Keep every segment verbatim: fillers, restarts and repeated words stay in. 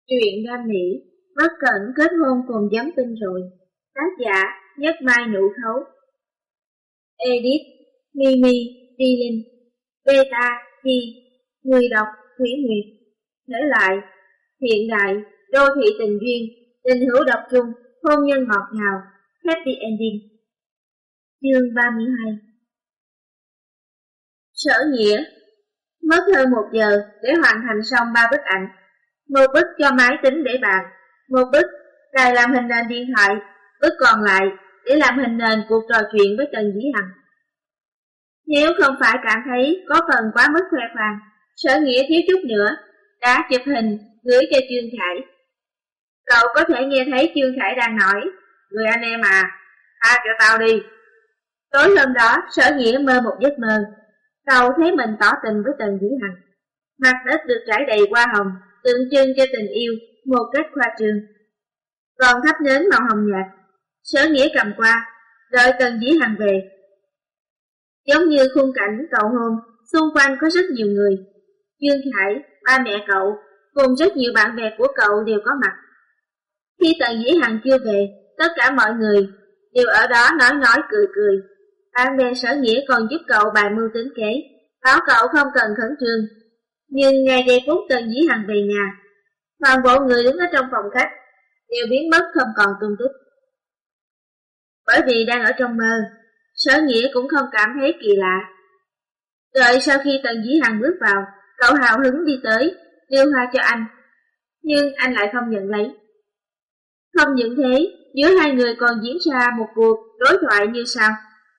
Truyện đam mỹ, bất cẩn kết hôn cùng giấm tinh rồi. Tác giả Nhất Mai Nụ Khấu. Edit Mimi Dylan. Beta Thi. Người đọc Thủy Nguyệt. Thể lại hiện đại, đô thị tình duyên, tình hữu độc trung, hôn nhân ngọt ngào, happy ending. Chương ba mươi hai. Sở Nghĩa mất hơn một giờ để hoàn thành xong ba bức ảnh. Một bức cho máy tính để bàn, một bức cài làm hình nền điện thoại, bức còn lại để làm hình nền cuộc trò chuyện với Tần Dĩ Hằng. Nếu không phải cảm thấy có phần quá mức khoe khoang, Sở Nghĩa thiếu chút nữa đã chụp hình gửi cho Trương Khải. Cậu có thể nghe thấy Trương Khải đang nói: "Người anh em à, tha cho tao đi." Tối hôm đó, Sở Nghĩa mơ một giấc mơ. Cậu thấy mình tỏ tình với Tần Dĩ Hằng. Mặt đất được trải đầy hoa hồng, tượng trưng cho tình yêu một cách khoa trương. Còn thắp nến màu hồng nhạt. Sở Nghĩa cầm qua, đợi Tần Dĩ Hằng về. Giống như khung cảnh cậu hôn, xung quanh có rất nhiều người. Trương Khải, ba mẹ cậu, cùng rất nhiều bạn bè của cậu đều có mặt. Khi Tần Dĩ Hằng chưa về, tất cả mọi người đều ở đó nói nói cười cười. Bạn bè Sở Nghĩa còn giúp cậu bài mưu tính kế, bảo cậu không cần khẩn trương. Nhưng ngay giây phút Tần Dĩ Hằng về nhà, toàn bộ người đứng ở trong phòng khách đều biến mất không còn tung tích. Bởi vì đang ở trong mơ, Sở Nghĩa cũng không cảm thấy kỳ lạ. Đợi sau khi Tần Dĩ Hằng bước vào, cậu hào hứng đi tới, đưa hoa cho anh. Nhưng anh lại không nhận lấy. Không những thế, giữa hai người còn diễn ra một cuộc đối thoại như sau: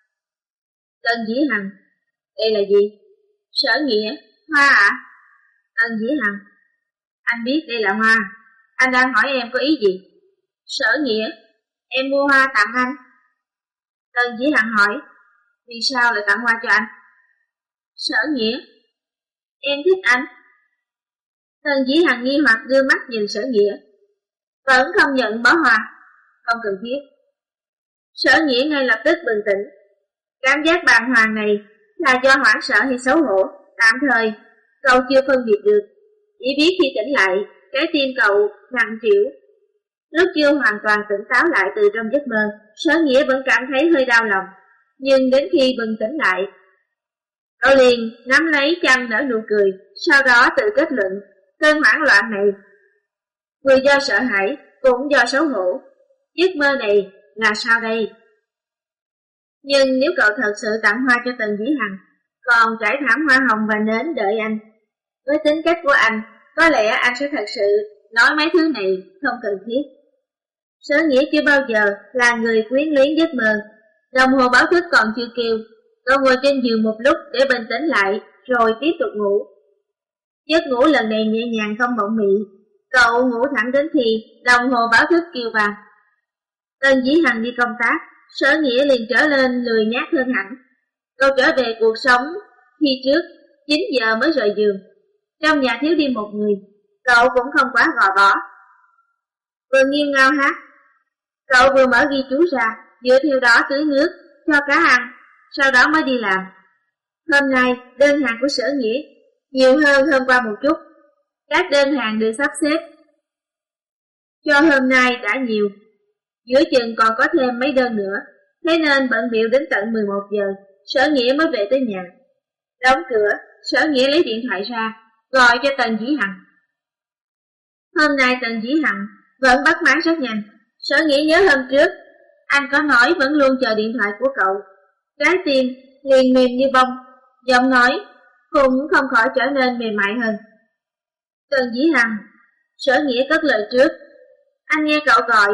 Tần Dĩ Hằng: "Đây là gì?" Sở Nghĩa: "Hoa ạ." À? Tần Dĩ Hằng: "Anh biết đây là hoa, anh đang hỏi em có ý gì?" Sở Nghĩa: "Em mua hoa tặng anh." Tần Dĩ Hằng hỏi: "Vì sao lại tặng hoa cho anh?" Sở Nghĩa: "Em thích anh." Tần Dĩ Hằng nghi hoặc đưa mắt nhìn Sở Nghĩa. Vẫn không nhận bó hoa. Không cần thiết. Sở Nghĩa ngay lập tức bừng tỉnh. Cảm giác bàng hoàng này là do hoảng sợ hay xấu hổ, tạm thời cậu chưa phân biệt được. Chỉ biết khi tỉnh lại, trái tim cậu nặng trĩu. Lúc chưa hoàn toàn tỉnh táo lại từ trong giấc mơ, Sở Nghĩa vẫn cảm thấy hơi đau lòng. Nhưng đến khi bừng tỉnh lại, cậu liền nắm lấy chăn nở nụ cười. Sau đó tự kết luận cơn hoảng loạn này vừa do sợ hãi, cũng do xấu hổ. Giấc mơ này là sao đây? Nhưng nếu cậu thật sự tặng hoa cho Tần Dĩ Hằng, còn trải thảm hoa hồng và nến đợi anh, với tính cách của anh, có lẽ anh sẽ thật sự nói mấy thứ này không cần thiết. Sở Nghĩa chưa bao giờ là người quyến luyến giấc mơ. Đồng hồ báo thức còn chưa kêu, cậu ngồi trên giường một lúc để bình tĩnh lại, rồi tiếp tục ngủ. Giấc ngủ lần này nhẹ nhàng không mộng mị. Cậu ngủ thẳng đến khi đồng hồ báo thức kêu vang. Tần Dĩ Hằng đi công tác, Sở Nghĩa liền trở lên lười nhác hơn hẳn. Cậu trở về cuộc sống khi trước chín giờ mới rời giường. Trong nhà thiếu đi một người, cậu cũng không quá gò bó. Vừa nghiêng ngao hát, cậu vừa mở ghi chú ra, dựa theo đó tưới nước cho cá ăn, sau đó mới đi làm. Hôm nay đơn hàng của Sở Nghĩa nhiều hơn hôm qua một chút. Các đơn hàng được sắp xếp cho hôm nay đã nhiều, giữa chừng còn có thêm mấy đơn nữa. Thế nên bận bịu đến tận mười một giờ, Sở Nghĩa mới về tới nhà. Đóng cửa, Sở Nghĩa lấy điện thoại ra, gọi cho Tần Dĩ Hằng. Hôm nay Tần Dĩ Hằng vẫn bắt máy rất nhanh. Sở Nghĩa nhớ hôm trước anh có nói vẫn luôn chờ điện thoại của cậu. Trái tim liền mềm như bông, giọng nói cũng không khỏi trở nên mềm mại hơn. Tần Dĩ Hằng. Sở Nghĩa cất lời trước. Anh nghe cậu gọi,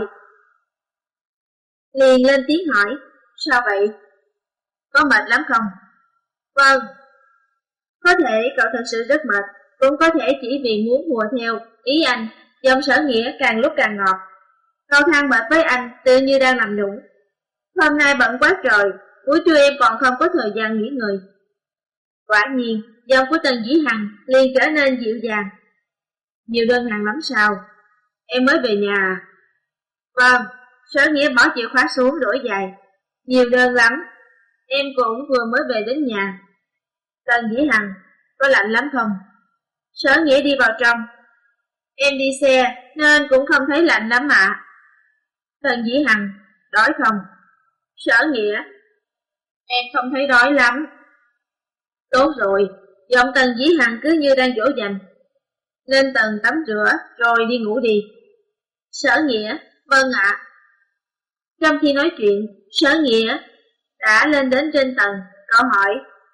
liền lên tiếng hỏi: "Sao vậy? Có mệt lắm không?" "Vâng." Có thể cậu thật sự rất mệt, cũng có thể chỉ vì muốn hùa theo ý anh. Giọng Sở Nghĩa càng lúc càng ngọt. Cậu than mệt với anh tự như đang làm nũng. "Hôm nay bận quá trời, buổi trưa em còn không có thời gian nghỉ ngơi." Quả nhiên, giọng của Tần Dĩ Hằng liền trở nên dịu dàng. "Nhiều đơn hàng lắm sao? Em mới về nhà à?" "Vâng." Sở Nghĩa bỏ chìa khóa xuống đổi giày. "Nhiều đơn lắm, em cũng vừa mới về đến nhà." Tần Dĩ Hằng: "Có lạnh lắm không?" Sở Nghĩa đi vào trong. Em đi xe nên cũng không thấy lạnh lắm ạ. Tần Dĩ Hằng, đói không? Sở Nghĩa, em không thấy đói lắm. Tốt rồi, giọng Tần Dĩ Hằng cứ như đang dỗ dành. Lên tầng tắm rửa rồi đi ngủ đi. Sở Nghĩa, vâng ạ. Trong khi nói chuyện, Sở Nghĩa đã lên đến trên tầng, cậu hỏi: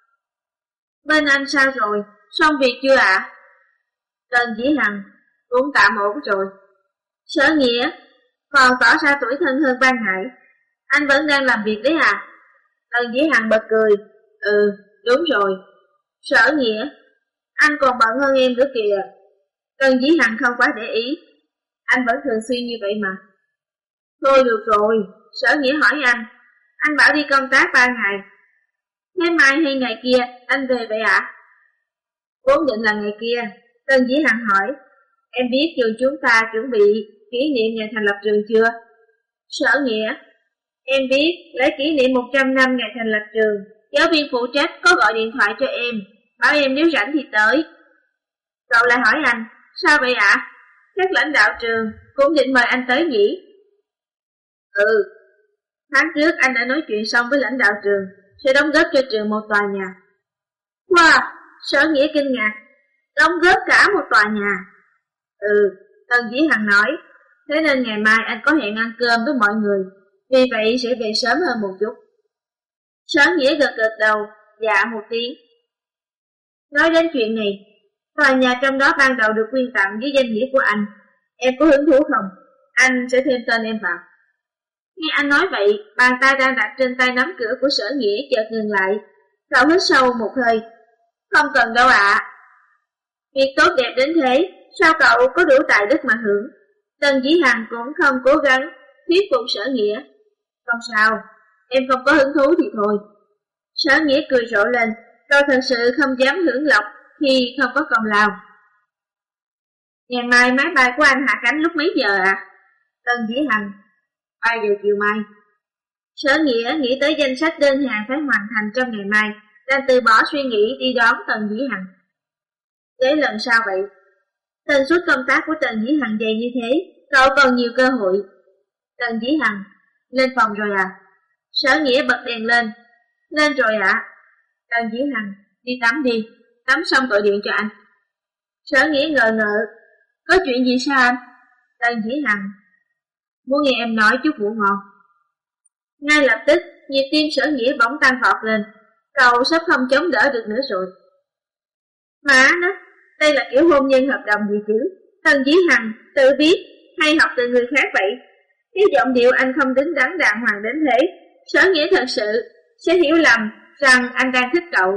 bên anh sao rồi, xong việc chưa ạ? À? Tần Dĩ Hằng, cũng tạm ổn rồi. Sở Nghĩa còn tỏ ra tuổi thân hơn ban nãy. Anh vẫn đang làm việc đấy à? Tần Dĩ Hằng bật cười: ừ, đúng rồi. Sở Nghĩa, anh còn bận hơn em nữa kìa. Tần Dĩ Hằng không quá để ý. Anh vẫn thường xuyên như vậy mà. Thôi được rồi, Sở Nghĩa hỏi anh: anh bảo đi công tác ba ngày, thế mai hay ngày kia anh về vậy ạ? À? Vốn định là ngày kia. Tần Dĩ Hằng hỏi: em biết trường chúng ta chuẩn bị kỷ niệm ngày thành lập trường chưa? Sở Nghĩa, em biết lễ kỷ niệm một trăm năm ngày thành lập trường, giáo viên phụ trách có gọi điện thoại cho em, bảo em nếu rảnh thì tới. Cậu lại hỏi anh: sao vậy ạ? À? Các lãnh đạo trường cũng định mời anh tới nhỉ? Ừ, tháng trước anh đã nói chuyện xong với lãnh đạo trường, sẽ đóng góp cho trường một tòa nhà. Wow, Sở Nghĩa kinh ngạc, đóng góp cả một tòa nhà. Ừ, Tần Dĩ Hằng nói, thế nên ngày mai anh có hẹn ăn cơm với mọi người, vì vậy sẽ về sớm hơn một chút. Sở Nghĩa gật gật đầu, dạ một tiếng. Nói đến chuyện này, tòa nhà trong đó ban đầu được quyên tặng dưới danh nghĩa của anh, em có hứng thú không? Anh sẽ thêm tên em vào. Nghe anh nói vậy, bàn tay đang đặt trên tay nắm cửa của Sở Nghĩa chợt ngừng lại. Cậu hít sâu một hơi. Không cần đâu ạ. À. Việc tốt đẹp đến thế, sao cậu có đủ tài đức mà hưởng? Tần Dĩ Hằng cũng không cố gắng thuyết phục Sở Nghĩa. Không sao, em không có hứng thú thì thôi. Sở Nghĩa cười rộ lên, cậu thật sự không dám hưởng lộc khi không có công lao. Ngày mai máy bay của anh hạ cánh lúc mấy giờ ạ? À? Tần Dĩ Hằng, ba giờ chiều mai. Sở Nghĩa nghĩ tới danh sách đơn hàng phải hoàn thành trong ngày mai, đang từ bỏ suy nghĩ đi đón Tần Dĩ Hằng. Để lần sau vậy, tần suất công tác của Tần Dĩ Hằng dày như thế, cậu còn nhiều cơ hội. Tần Dĩ Hằng, lên phòng rồi à? Sở Nghĩa bật đèn lên. Lên rồi ạ. À? Tần Dĩ Hằng, đi tắm đi, tắm xong gọi điện cho anh. Sở Nghĩa ngờ ngợ, có chuyện gì sao anh? Tần Dĩ Hằng, muốn nghe em nói chút ngủ ngon. Ngay lập tức, nhịp tim Sở Nghĩa bỗng tăng vọt lên, cậu sắp không chống đỡ được nữa rồi. Má nó, đây là kiểu hôn nhân hợp đồng gì chứ? Tần Dĩ Hằng tự biết hay học từ người khác vậy? Cái giọng điệu anh không đứng đắn đàng hoàng đến thế, Sở Nghĩa thật sự sẽ hiểu lầm rằng anh đang thích cậu.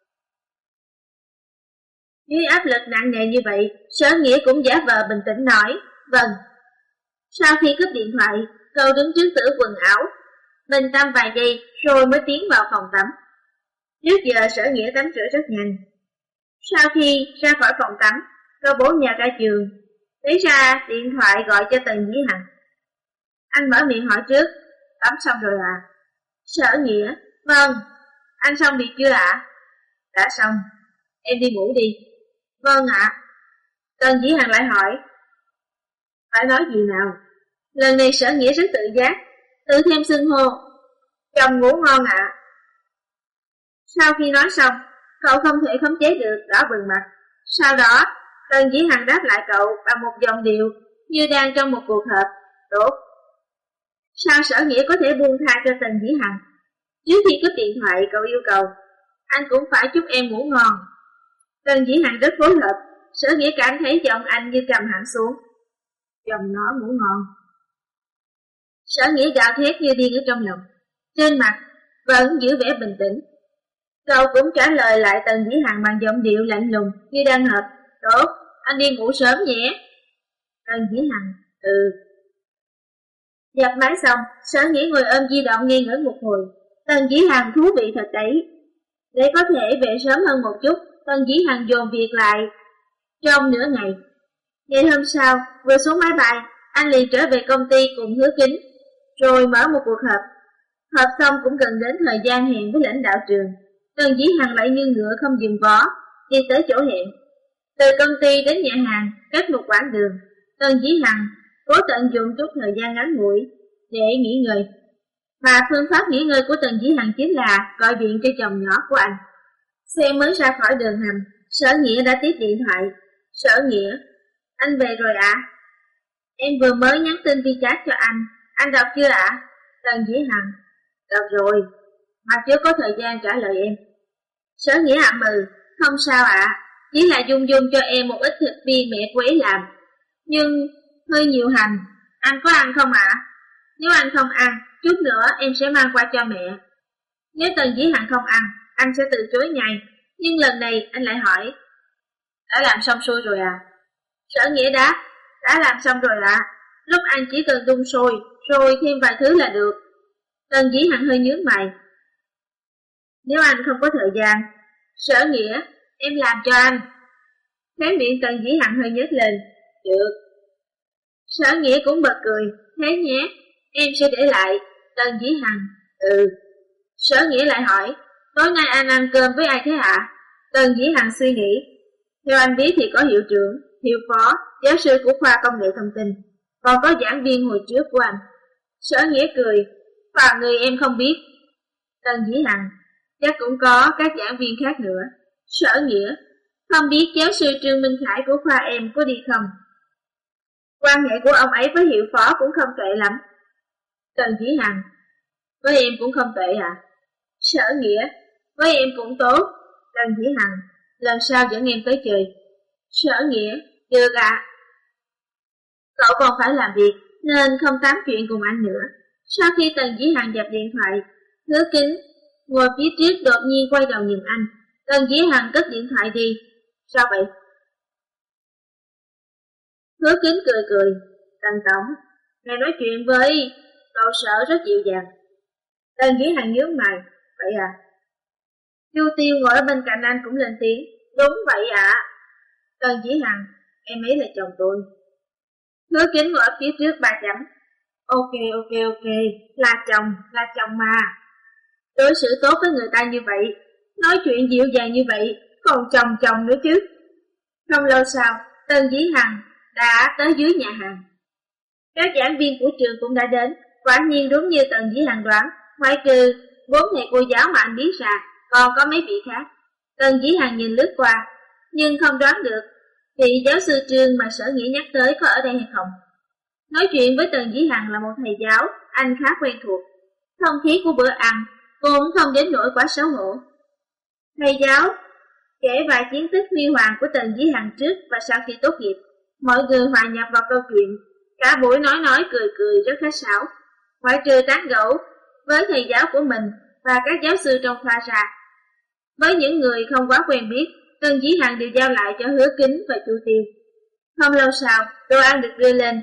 Dưới áp lực nặng nề như vậy, Sở Nghĩa cũng giả vờ bình tĩnh nói, vâng. Sau khi cúp điện thoại, cậu đứng trước tủ quần áo, bình tâm vài giây rồi mới tiến vào phòng tắm. Trước giờ Sở Nghĩa tắm rửa rất nhanh. Sau khi ra khỏi phòng tắm, cậu bổ nhào ra giường, lấy ra điện thoại gọi cho Tần Dĩ Hằng. Anh mở miệng hỏi trước, tắm xong rồi à? Sở Nghĩa, vâng. Anh xong việc chưa ạ? À? Đã xong, em đi ngủ đi. Vâng ạ. À. Tần Dĩ Hằng lại hỏi, phải nói gì nào? Lần này Sở Nghĩa rất tự giác, tự thêm xưng hô, chồng ngủ ngon ạ. À. Sau khi nói xong, cậu không thể khống chế được đỏ bừng mặt. Sau đó, Tần Dĩ Hằng đáp lại cậu bằng một giọng điệu như đang trong một cuộc họp. Tốt. Sao Sở Nghĩa có thể buông tha cho Tần Dĩ Hằng? Trước khi cúp điện thoại, cậu yêu cầu, anh cũng phải chúc em ngủ ngon. Tần Dĩ Hằng rất phối hợp, Sở Nghĩa cảm thấy giọng anh như trầm hẳn xuống. Chồng nó ngủ ngon. Sở Nghĩa gào thét như điên ở trong lòng, trên mặt vẫn giữ vẻ bình tĩnh. Cậu cũng trả lời lại Tần Dĩ Hằng bằng giọng điệu lạnh lùng như đang họp. Tốt, anh đi ngủ sớm nhé. Tần Dĩ Hằng, ừ. Dập máy xong, Sở Nghĩa ngồi ôm di động nghi ngỡ một hồi. Tần Dĩ Hằng thú vị thật đấy. Để có thể về sớm hơn một chút, Tần Dĩ Hằng dồn việc lại trong nửa ngày. Ngày hôm sau, vừa xuống máy bay, anh liền trở về công ty cùng Hứa Kính, rồi mở một cuộc họp. Họp xong cũng gần đến thời gian hẹn với lãnh đạo trường. Tần Dĩ Hằng lại như ngựa không dừng vó, đi tới chỗ hẹn. Từ công ty đến nhà hàng, cách một quãng đường, Tần Dĩ Hằng cố tận dụng chút thời gian ngắn ngủi để nghỉ ngơi. Mà phương pháp nghỉ ngơi của Tần Dĩ Hằng chính là gọi điện cho chồng nhỏ của anh. Xe mới ra khỏi đường hầm, Sở Nghĩa đã tiếp điện thoại. Sở Nghĩa, anh về rồi ạ? À? Em vừa mới nhắn tin WeChat cho anh, anh đọc chưa ạ? À? Tần Dĩ Hằng, đọc rồi, mà chưa có thời gian trả lời em. Sở Nghĩa ậm ừ, không sao ạ, à, chỉ là Dung Dung cho em một ít thịt viên mẹ của ấy làm. Nhưng hơi nhiều hành, anh có ăn không ạ? À? Nếu anh không ăn, chút nữa em sẽ mang qua cho mẹ. Nếu Tần Dĩ Hằng không ăn, anh sẽ từ chối ngay. Nhưng lần này anh lại hỏi, đã làm xong xuôi rồi à? Sở Nghĩa đáp, đã làm xong rồi ạ. À. Lúc ăn chỉ cần đun sôi, rồi thêm vài thứ là được. Tần Dĩ Hằng hơi nhướng mày. Nếu anh không có thời gian, Sở Nghĩa, em làm cho anh. Khóe miệng Tần Dĩ Hằng hơi nhếch lên. Được. Sở Nghĩa cũng bật cười. Thế nhé, em sẽ để lại. Tần Dĩ Hằng, ừ. Sở Nghĩa lại hỏi, tối nay anh ăn cơm với ai thế ạ? À? Tần Dĩ Hằng suy nghĩ. Theo anh biết thì có hiệu trưởng, hiệu phó, giáo sư của khoa công nghệ thông tin, còn có giảng viên hồi trước của anh. Sở Nghĩa cười, và người em không biết. Tần Dĩ Hằng, chắc cũng có các giảng viên khác nữa. Sở Nghĩa, không biết giáo sư Trương Minh Khải của khoa em có đi không? Quan hệ của ông ấy với hiệu phó cũng không tệ lắm. Tần Dĩ Hằng, với em cũng không tệ à? Sở Nghĩa, với em cũng tốt. Tần Dĩ Hằng, lần sau dẫn em tới chơi. Sở Nghĩa, được ạ. À. Cậu còn phải làm việc, nên không tám chuyện cùng anh nữa. Sau khi Tần Dĩ Hằng dập điện thoại, Hứa Kính ngồi phía trước đột nhiên quay đầu nhìn anh. Tần Dĩ Hằng cất điện thoại đi. Sao vậy? Hứa Kính cười cười. Tần Tổng, ngài nói chuyện với cậu Sở rất dịu dàng. Tần Dĩ Hằng nhướng mày. Vậy à? Chu Tiêu ngồi ở bên cạnh anh cũng lên tiếng. Đúng vậy ạ. À. Tần Dĩ Hằng, em ấy là chồng tôi. Hứa Kính ngồi ở phía trước ba chấm. Ok, ok, ok, là chồng, là chồng mà. Đối xử tốt với người ta như vậy, nói chuyện dịu dàng như vậy, còn chồng chồng nữa chứ. Không lâu sau, Tần Dĩ Hằng đã tới dưới nhà hàng. Các giảng viên của trường cũng đã đến. Quả nhiên đúng như Tần Dĩ Hằng đoán, ngoại trừ bốn thầy cô giáo mà anh biết ra, còn có mấy vị khác. Tần Dĩ Hằng nhìn lướt qua, nhưng không đoán được vị giáo sư Trương mà Sở Nghĩa nhắc tới có ở đây hay không. Nói chuyện với Tần Dĩ Hằng là một thầy giáo, anh khá quen thuộc. Không khí của bữa ăn cũng không đến nỗi quá xấu hổ. Thầy giáo kể vài chiến tích huy hoàng của Tần Dĩ Hằng trước và sau khi tốt nghiệp. Mọi người hòa nhập vào câu chuyện, cả buổi nói nói cười cười rất khách sáo. Ngoại trừ tán gẫu với thầy giáo của mình và các giáo sư trong khoa ra, với những người không quá quen biết, Tần Dĩ Hằng đều giao lại cho Hứa Kính và Chu Tiêu. Không lâu sau, đồ ăn được đưa lên.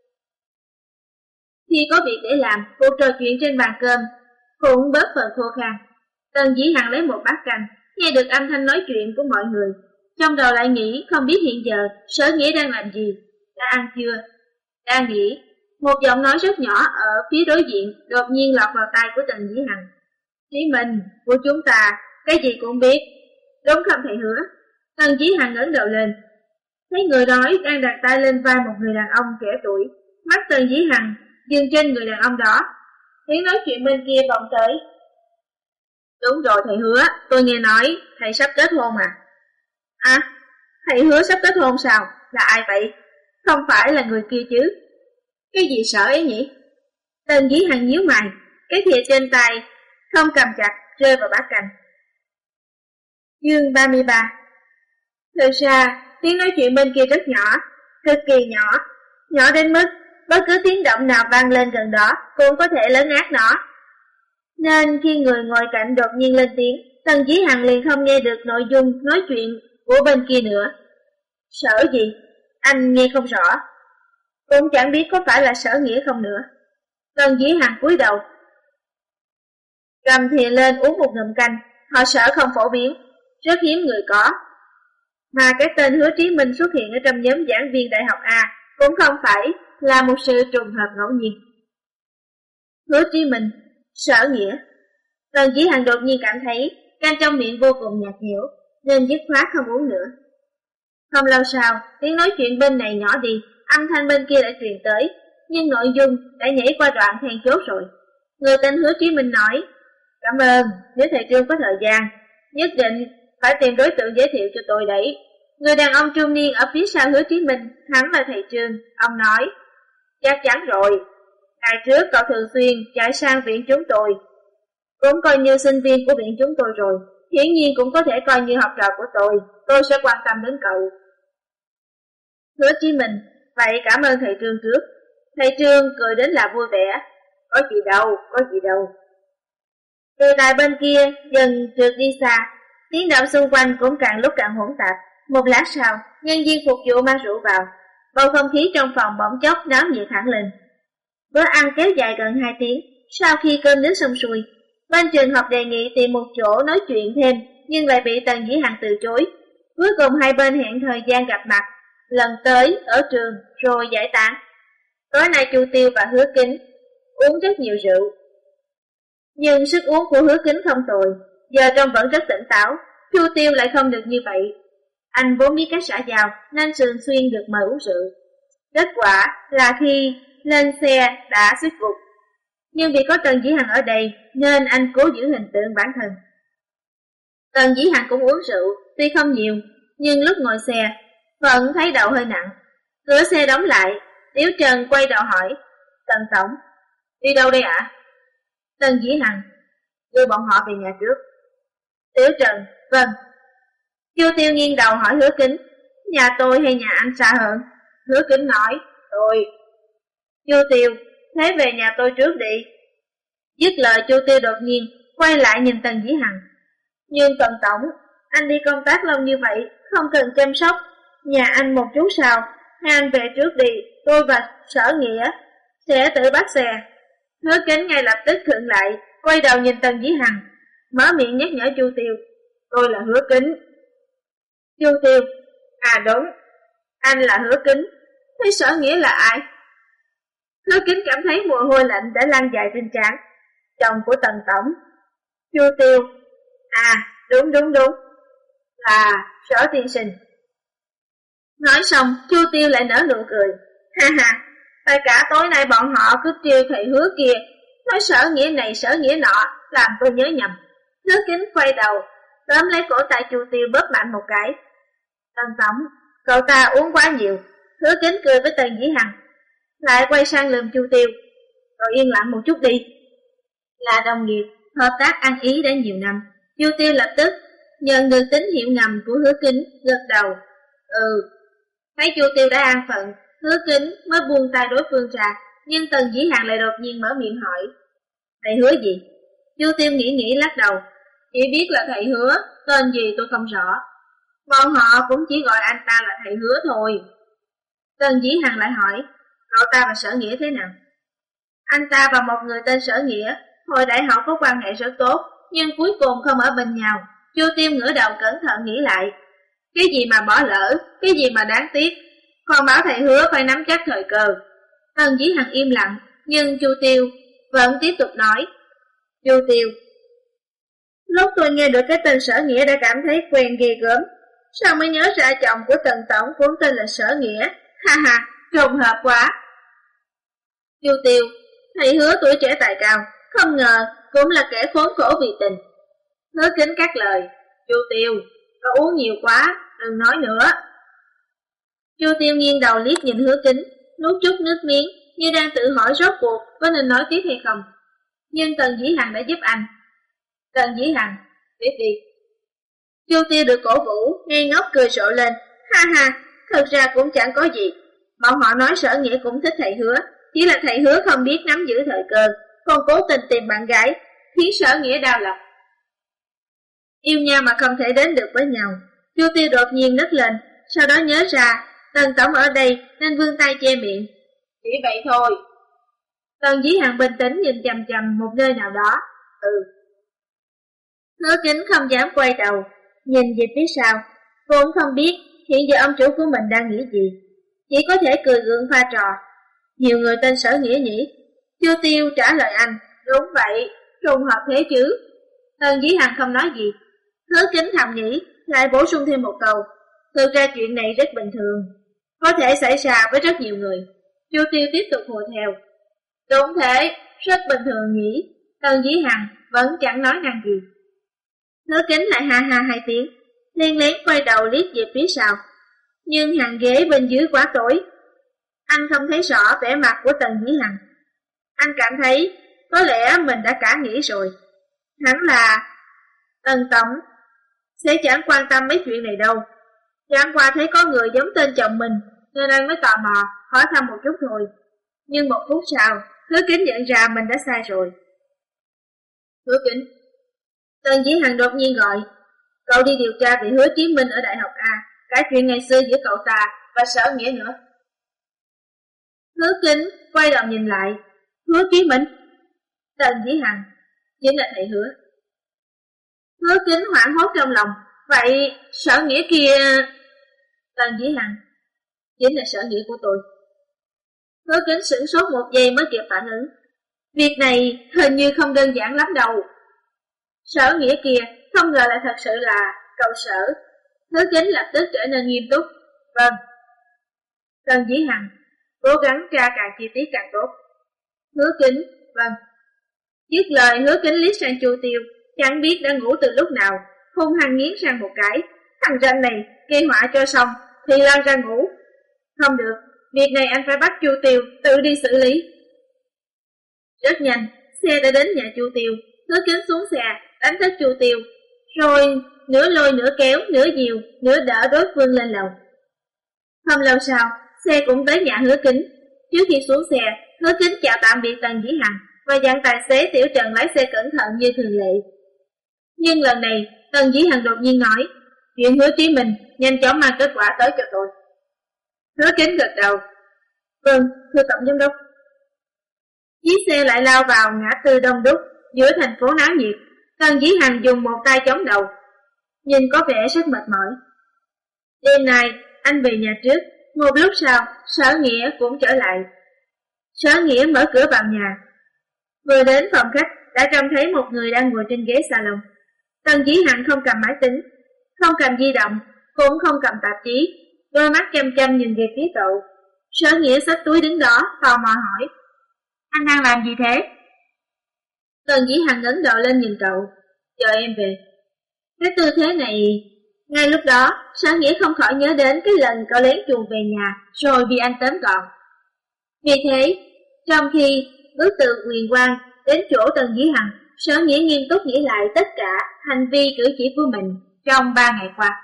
Khi có việc để làm, cuộc trò chuyện trên bàn cơm cũng bớt phần khô khan. Tần Dĩ Hằng lấy một bát canh, nghe được âm thanh nói chuyện của mọi người, trong đầu lại nghĩ không biết hiện giờ Sở Nghĩa đang làm gì. Đã ăn chưa? Đang nghĩ. Một giọng nói rất nhỏ ở phía đối diện đột nhiên lọt vào tai của Tần Dĩ Hằng. Chí Minh của chúng ta cái gì cũng biết, đúng không thầy Hứa? Tần Dĩ Hằng ngẩng đầu lên, thấy người nói đang đặt tay lên vai một người đàn ông trẻ tuổi. Mắt Tần Dĩ Hằng dừng trên người đàn ông đó. Tiếng nói chuyện bên kia vọng tới. Đúng rồi thầy Hứa, tôi nghe nói thầy sắp kết hôn à? À, thầy Hứa sắp kết hôn sao? Là ai vậy? Không phải là người kia chứ? Cái gì sợ ấy nhỉ? Tần Dĩ Hằng nhíu mày, cái thìa trên tay không cầm chặt rơi vào bát canh. Chương ba mươi ba. Thực ra, tiếng nói chuyện bên kia rất nhỏ, cực kỳ nhỏ, nhỏ đến mức bất cứ tiếng động nào vang lên gần đó cũng có thể lớn át nó. Nên khi người ngồi cạnh đột nhiên lên tiếng, Tần Dĩ Hằng liền không nghe được nội dung nói chuyện của bên kia nữa. Sở gì? Anh nghe không rõ. Cũng chẳng biết có phải là Sở Nghĩa không nữa. Tần Dĩ Hằng cúi đầu, cầm thìa lên uống một ngụm canh. Họ Sở không phổ biến, rất hiếm người có. Mà cái tên Hứa Chí Minh xuất hiện ở trong nhóm giảng viên Đại học A cũng không phải là một sự trùng hợp ngẫu nhiên. Hứa Chí Minh, Sở Nghĩa. Tần Dĩ Hằng đột nhiên cảm thấy canh trong miệng vô cùng nhạt nhẽo, nên dứt khoát không uống nữa. Không lâu sau, tiếng nói chuyện bên này nhỏ đi, âm thanh bên kia đã truyền tới, nhưng nội dung đã nhảy qua đoạn then chốt rồi. Người tên Hứa Chí Minh nói, cảm ơn, nếu thầy Trương có thời gian, nhất định phải tìm đối tượng giới thiệu cho tôi đấy. Người đàn ông trung niên ở phía sau Hứa Chí Minh, hắn là thầy Trương, ông nói, chắc chắn rồi, ngày trước cậu thường xuyên chạy sang viện chúng tôi, cũng coi như sinh viên của viện chúng tôi rồi, hiển nhiên cũng có thể coi như học trò của tôi, tôi sẽ quan tâm đến cậu. Hứa Chí Minh, vậy cảm ơn thầy Trương trước. Thầy Trương cười đến là vui vẻ, có gì đâu, có gì đâu. Từ tại bên kia dần trượt đi xa, tiếng động xung quanh cũng càng lúc càng hỗn tạp. Một lát sau, nhân viên phục vụ mang rượu vào, bầu không khí trong phòng bỗng chốc náo nhiệt hẳn lên. Bữa ăn kéo dài gần hai tiếng. Sau khi cơm nước xong xuôi, bên trường học đề nghị tìm một chỗ nói chuyện thêm, nhưng lại bị Tần Dĩ Hằng từ chối. Cuối cùng hai bên hẹn thời gian gặp mặt, lần tới ở trường rồi giải tán. Tối nay Chu Tiêu và Hứa Kính uống rất nhiều rượu, nhưng sức uống của Hứa Kính không tồi, giờ trông vẫn rất tỉnh táo. Chu Tiêu lại không được như vậy. Anh vốn biết cách xã giao nên thường xuyên được mời uống rượu. Kết quả là khi lên xe đã suýt gục, nhưng vì có Tần Dĩ Hằng ở đây nên anh cố giữ hình tượng bản thân. Tần Dĩ Hằng cũng uống rượu, tuy không nhiều, nhưng lúc ngồi xe vẫn thấy đầu hơi nặng. Cửa xe đóng lại, Tiểu Trần quay đầu hỏi, Tần Tổng, đi đâu đây ạ? À? Tần Dĩ Hằng, đưa bọn họ về nhà trước. Tiểu Trần, vâng. Chu Tiêu nghiêng đầu hỏi Hứa Kính, nhà tôi hay nhà anh xa hơn? Hứa Kính nói, tôi. Chu Tiêu, thế về nhà tôi trước đi. Dứt lời Chu Tiêu đột nhiên quay lại nhìn Tần Dĩ Hằng. Nhưng Tần Tổng, anh đi công tác lâu như vậy, không cần chăm sóc nhà anh một chút sao? Hay anh về trước đi, tôi và Sở Nghĩa sẽ tự bắt xe. Hứa Kính ngay lập tức khựng lại, quay đầu nhìn Tần Dĩ Hằng, mở miệng nhắc nhở Chu Tiêu, tôi là Hứa Kính. Chu Tiêu, à đúng, anh là Hứa Kính, thế Sở Nghĩa là ai? Hứa Kính cảm thấy mồ hôi lạnh đã lan dài trên trán, chồng của Tần Tổng. Chu Tiêu, à đúng đúng đúng, là Sở Tiên Sinh. Nói xong, Chu Tiêu lại nở nụ cười, ha ha, tại cả tối nay bọn họ cứ trêu thầy Hứa kia, nói Sở Nghĩa này Sở Nghĩa nọ, làm tôi nhớ nhầm. Hứa Kính quay đầu, tóm lấy cổ tay Chu Tiêu bóp mạnh một cái. Tần Tổng, cậu ta uống quá nhiều. Hứa Kính cười với Tần Dĩ Hằng, lại quay sang lườm Chu Tiêu, cậu yên lặng một chút đi. Là đồng nghiệp, hợp tác ăn ý đã nhiều năm. Chu Tiêu lập tức nhận được tín hiệu ngầm của Hứa Kính, gật đầu. Ừ. Thấy Chu Tiêu đã an phận, Hứa Kính mới buông tay đối phương ra, nhưng Tần Dĩ Hằng lại đột nhiên mở miệng hỏi, thầy Hứa gì? Chu Tiêu nghĩ nghĩ lắc đầu, chỉ biết là thầy Hứa, tên gì tôi không rõ. Bọn họ cũng chỉ gọi anh ta là thầy Hứa thôi. Tần Dĩ Hằng lại hỏi, cậu ta và Sở Nghĩa thế nào? Anh ta và một người tên Sở Nghĩa hồi đại học có quan hệ rất tốt, nhưng cuối cùng không ở bên nhau. Chu Tiêu ngửa đầu cẩn thận nghĩ lại, cái gì mà bỏ lỡ, cái gì mà đáng tiếc, còn bảo thầy Hứa phải nắm chắc thời cơ. Tần Dĩ Hằng im lặng, nhưng Chu Tiêu vẫn tiếp tục nói, Chu Tiêu, lúc tôi nghe được cái tên Sở Nghĩa đã cảm thấy quen ghê gớm, sao mới nhớ ra chồng của Tần Tổng cũng tên là Sở Nghĩa, ha ha, trùng hợp quá. Chu Tiêu, thầy Hứa tuổi trẻ tài cao, không ngờ cũng là kẻ khốn khổ vì tình. Hứa Kính cắt lời, Chu Tiêu, cậu uống nhiều quá, đừng nói nữa. Chu Tiêu nghiêng đầu liếc nhìn Hứa Kính, nuốt chút nước miếng, như đang tự hỏi rốt cuộc có nên nói tiếp hay không. Nhưng Tần Dĩ Hằng đã giúp anh. Tần Dĩ Hằng, tiếp đi. Chu Tiêu được cổ vũ, ngây ngốc cười rộ lên, ha ha, thật ra cũng chẳng có gì. Bọn họ nói Sở Nghĩa cũng thích thầy Hứa, chỉ là thầy Hứa không biết nắm giữ thời cơ, còn cố tình tìm bạn gái, khiến Sở Nghĩa đau lòng. Yêu nhau mà không thể đến được với nhau. Chu Tiêu đột nhiên nấc lên, sau đó nhớ ra Tần Tổng ở đây nên vươn tay che miệng. Chỉ vậy thôi. Tần Dĩ Hằng bình tĩnh nhìn chằm chằm một nơi nào đó. Ừ. Hứa Kính không dám quay đầu, nhìn về phía sau. Cô cũng không biết hiện giờ ông chủ của mình đang nghĩ gì, chỉ có thể cười gượng pha trò. Nhiều người tên Sở Nghĩa nhỉ? Chu Tiêu trả lời anh, đúng vậy, trùng hợp thế chứ. Tần Dĩ Hằng không nói gì. Hứa Kính thầm nghĩ, lại bổ sung thêm một câu, Thực ra chuyện này rất bình thường, có thể xảy ra với rất nhiều người. Chu Tiêu tiếp tục hùa theo. Đúng thế, rất bình thường nhỉ. Tần Dĩ Hằng vẫn chẳng nói năng gì. Hứa Kính lại ha ha hai tiếng, liên lén quay đầu liếc về phía sau. Nhưng hàng ghế bên dưới quá tối, anh không thấy rõ vẻ mặt của Tần Dĩ Hằng. Anh cảm thấy có lẽ mình đã cả nghĩ rồi. Hẳn là Tần Tổng sẽ chẳng quan tâm mấy chuyện này đâu. Chẳng qua thấy có người giống tên chồng mình nên anh mới tò mò hỏi thăm một chút thôi. Nhưng một phút sau, Hứa Kính nhận ra mình đã sai rồi. Hứa Kính, Tần Dĩ Hằng đột nhiên gọi, cậu đi điều tra về Hứa Chí Minh ở Đại học A, cả chuyện ngày xưa giữa cậu ta và Sở Nghĩa nữa. Hứa Kính quay đầu nhìn lại. Hứa Chí Minh? Tần Dĩ Hằng, chính là thầy Hứa. Hứa Kính hoảng hốt trong lòng. Vậy Sở Nghĩa kia... Tần Dĩ Hằng, chính là Sở Nghĩa của tôi. Hứa Kính sửng sốt một giây mới kịp phản ứng. Việc này hình như không đơn giản lắm đâu. Sở Nghĩa kia không ngờ lại thật sự là cậu Sở. Hứa Kính lập tức trở nên nghiêm túc. Vâng. Tần Dĩ Hằng, cố gắng tra càng chi tiết càng tốt. Hứa Kính, vâng. Dứt lời, Hứa Kính liếc sang Chu Tiêu, chẳng biết đã ngủ từ lúc nào, hung hăng nghiến răng một cái. Thằng ranh này gây họa cho xong thì lăn ra ngủ. Không được, việc này anh phải bắt Chu Tiêu tự đi xử lý. Rất nhanh, xe đã đến nhà Chu Tiêu. Hứa Kính xuống xe, đánh thức Chu Tiêu, rồi nửa lôi nửa kéo, nửa dìu, nửa đỡ đối phương lên lầu. Không lâu sau, xe cũng tới nhà Hứa Kính. Trước khi xuống xe, Hứa Kính chào tạm biệt Tần Dĩ Hằng và dặn tài xế Tiểu Trần lái xe cẩn thận như thường lệ. Nhưng lần này, Tần Dĩ Hằng đột nhiên nói, chuyện Hứa Chí Minh nhanh chóng mang kết quả tới cho tôi. Hứa Kính gật đầu. Vâng, thưa tổng giám đốc. Chiếc xe lại lao vào ngã tư đông đúc giữa thành phố náo nhiệt. Tần Dĩ Hằng dùng một tay chống đầu, nhìn có vẻ rất mệt mỏi. Đêm nay anh về nhà trước. Một lúc sau, Sở Nghĩa cũng trở lại. Sở Nghĩa mở cửa vào nhà. Vừa đến phòng khách đã trông thấy một người đang ngồi trên ghế salon. Tần Dĩ Hằng không cầm máy tính, không cầm di động, cũng không cầm tạp chí, đôi mắt chăm chăm nhìn về phía cậu. Sở Nghĩa xách túi đứng đó, tò mò hỏi, anh đang làm gì thế? Tần Dĩ Hằng ngẩng đầu lên nhìn cậu, chờ em về. Cái tư thế này, ngay lúc đó, Sở Nghĩa không khỏi nhớ đến cái lần cậu lén chuồn về nhà rồi bị anh tóm gọn. Vì thế, trong khi bước từ Quyền Quang đến chỗ Tần Dĩ Hằng, Sở Nghĩa nghiêm túc nghĩ lại tất cả hành vi cử chỉ của mình trong ba ngày qua.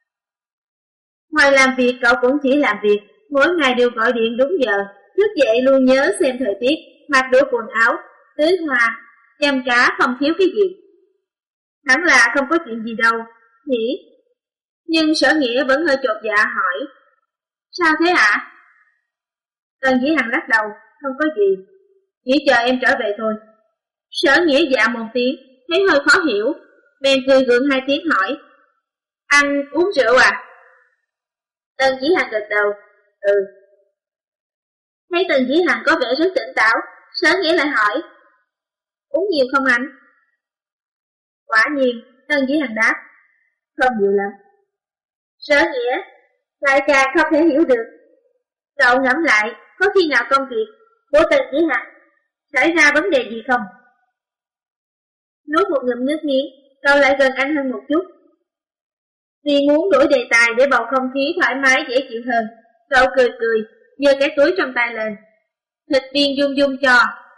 Ngoài làm việc, cậu cũng chỉ làm việc, mỗi ngày đều gọi điện đúng giờ, thức dậy luôn nhớ xem thời tiết, mặc đủ quần áo, tưới hoa, chăm cá không thiếu cái gì. Hẳn là không có chuyện gì đâu, nhỉ? Nhưng Sở Nghĩa vẫn hơi chột dạ hỏi, sao thế hả? Tần Dĩ Hằng lắc đầu, không có gì, chỉ chờ em trở về thôi. Sở Nghĩa dạ một tiếng, thấy hơi khó hiểu, bèn cười gượng hai tiếng hỏi, anh uống rượu à? Tần Dĩ Hằng gật đầu, ừ. Thấy Tần Dĩ Hằng có vẻ rất tỉnh táo, Sở Nghĩa lại hỏi, uống nhiều không anh? Quả nhiên, Tần Dĩ Hằng đáp, không nhiều lắm. Sở Nghĩa lại càng không thể hiểu được. Cậu ngẫm lại, có khi nào công việc của Tần Dĩ Hằng xảy ra vấn đề gì không? Nuốt một ngụm nước miếng, cậu lại gần anh hơn một chút. Vì muốn đổi đề tài để bầu không khí thoải mái dễ chịu hơn, cậu cười cười, giơ cái túi trong tay lên. Thịt viên dung dung cho.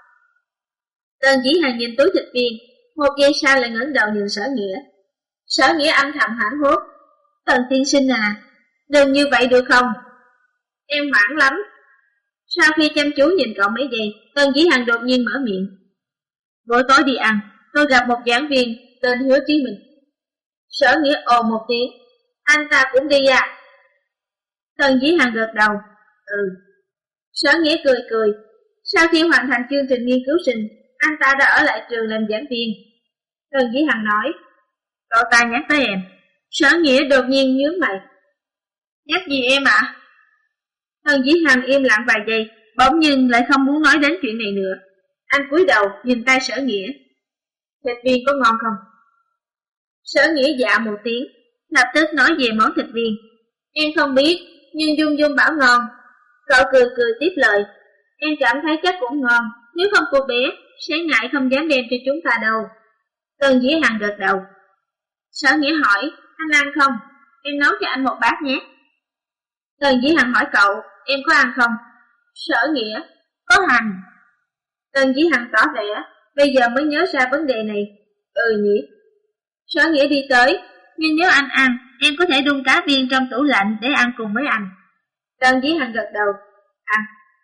Tần Dĩ Hằng nhìn túi thịt viên, một giây sau lại ngẩng đầu nhìn Sở Nghĩa. Sở Nghĩa âm thầm hoảng hốt. Tần tiên sinh à, đừng như vậy được không? Em hoảng lắm. Sau khi chăm chú nhìn cậu mấy giây, Tần Dĩ Hằng đột nhiên mở miệng. Buổi tối đi ăn, tôi gặp một giảng viên tên Hứa Chí Minh. Sở Nghĩa ồ một tiếng, anh ta cũng đi à? Tần Dĩ Hằng gật đầu, ừ. Sở Nghĩa cười cười, sau khi hoàn thành chương trình nghiên cứu sinh, anh ta đã ở lại trường làm giảng viên. Tần Dĩ Hằng nói, cậu ta nhắc tới em. Sở Nghĩa đột nhiên nhướng mày. Nhắc gì em ạ? À? Tần Dĩ Hằng im lặng vài giây, bỗng nhiên lại không muốn nói đến chuyện này nữa. Anh cúi đầu nhìn tay Sở Nghĩa. Thịt viên có ngon không? Sở Nghĩa dạ một tiếng, lập tức nói về món thịt viên. Em không biết, nhưng Dung Dung bảo ngon. Cậu cười cười tiếp lời. Em cảm thấy chắc cũng ngon, nếu không cô bé sẽ ngại không dám đem cho chúng ta đâu. Tần Dĩ Hằng gật đầu. Sở Nghĩa hỏi, anh ăn không? Em nấu cho anh một bát nhé. Tần Dĩ Hằng hỏi cậu, em có ăn không? Sở Nghĩa, có hành. Tần Dĩ Hằng tỏ vẻ, bây giờ mới nhớ ra vấn đề này. Ừ nhỉ. Sở Nghĩa đi tới, nhưng nếu anh ăn, em có thể đun cá viên trong tủ lạnh để ăn cùng với anh. Tần Dĩ Hằng gật đầu. Ăn.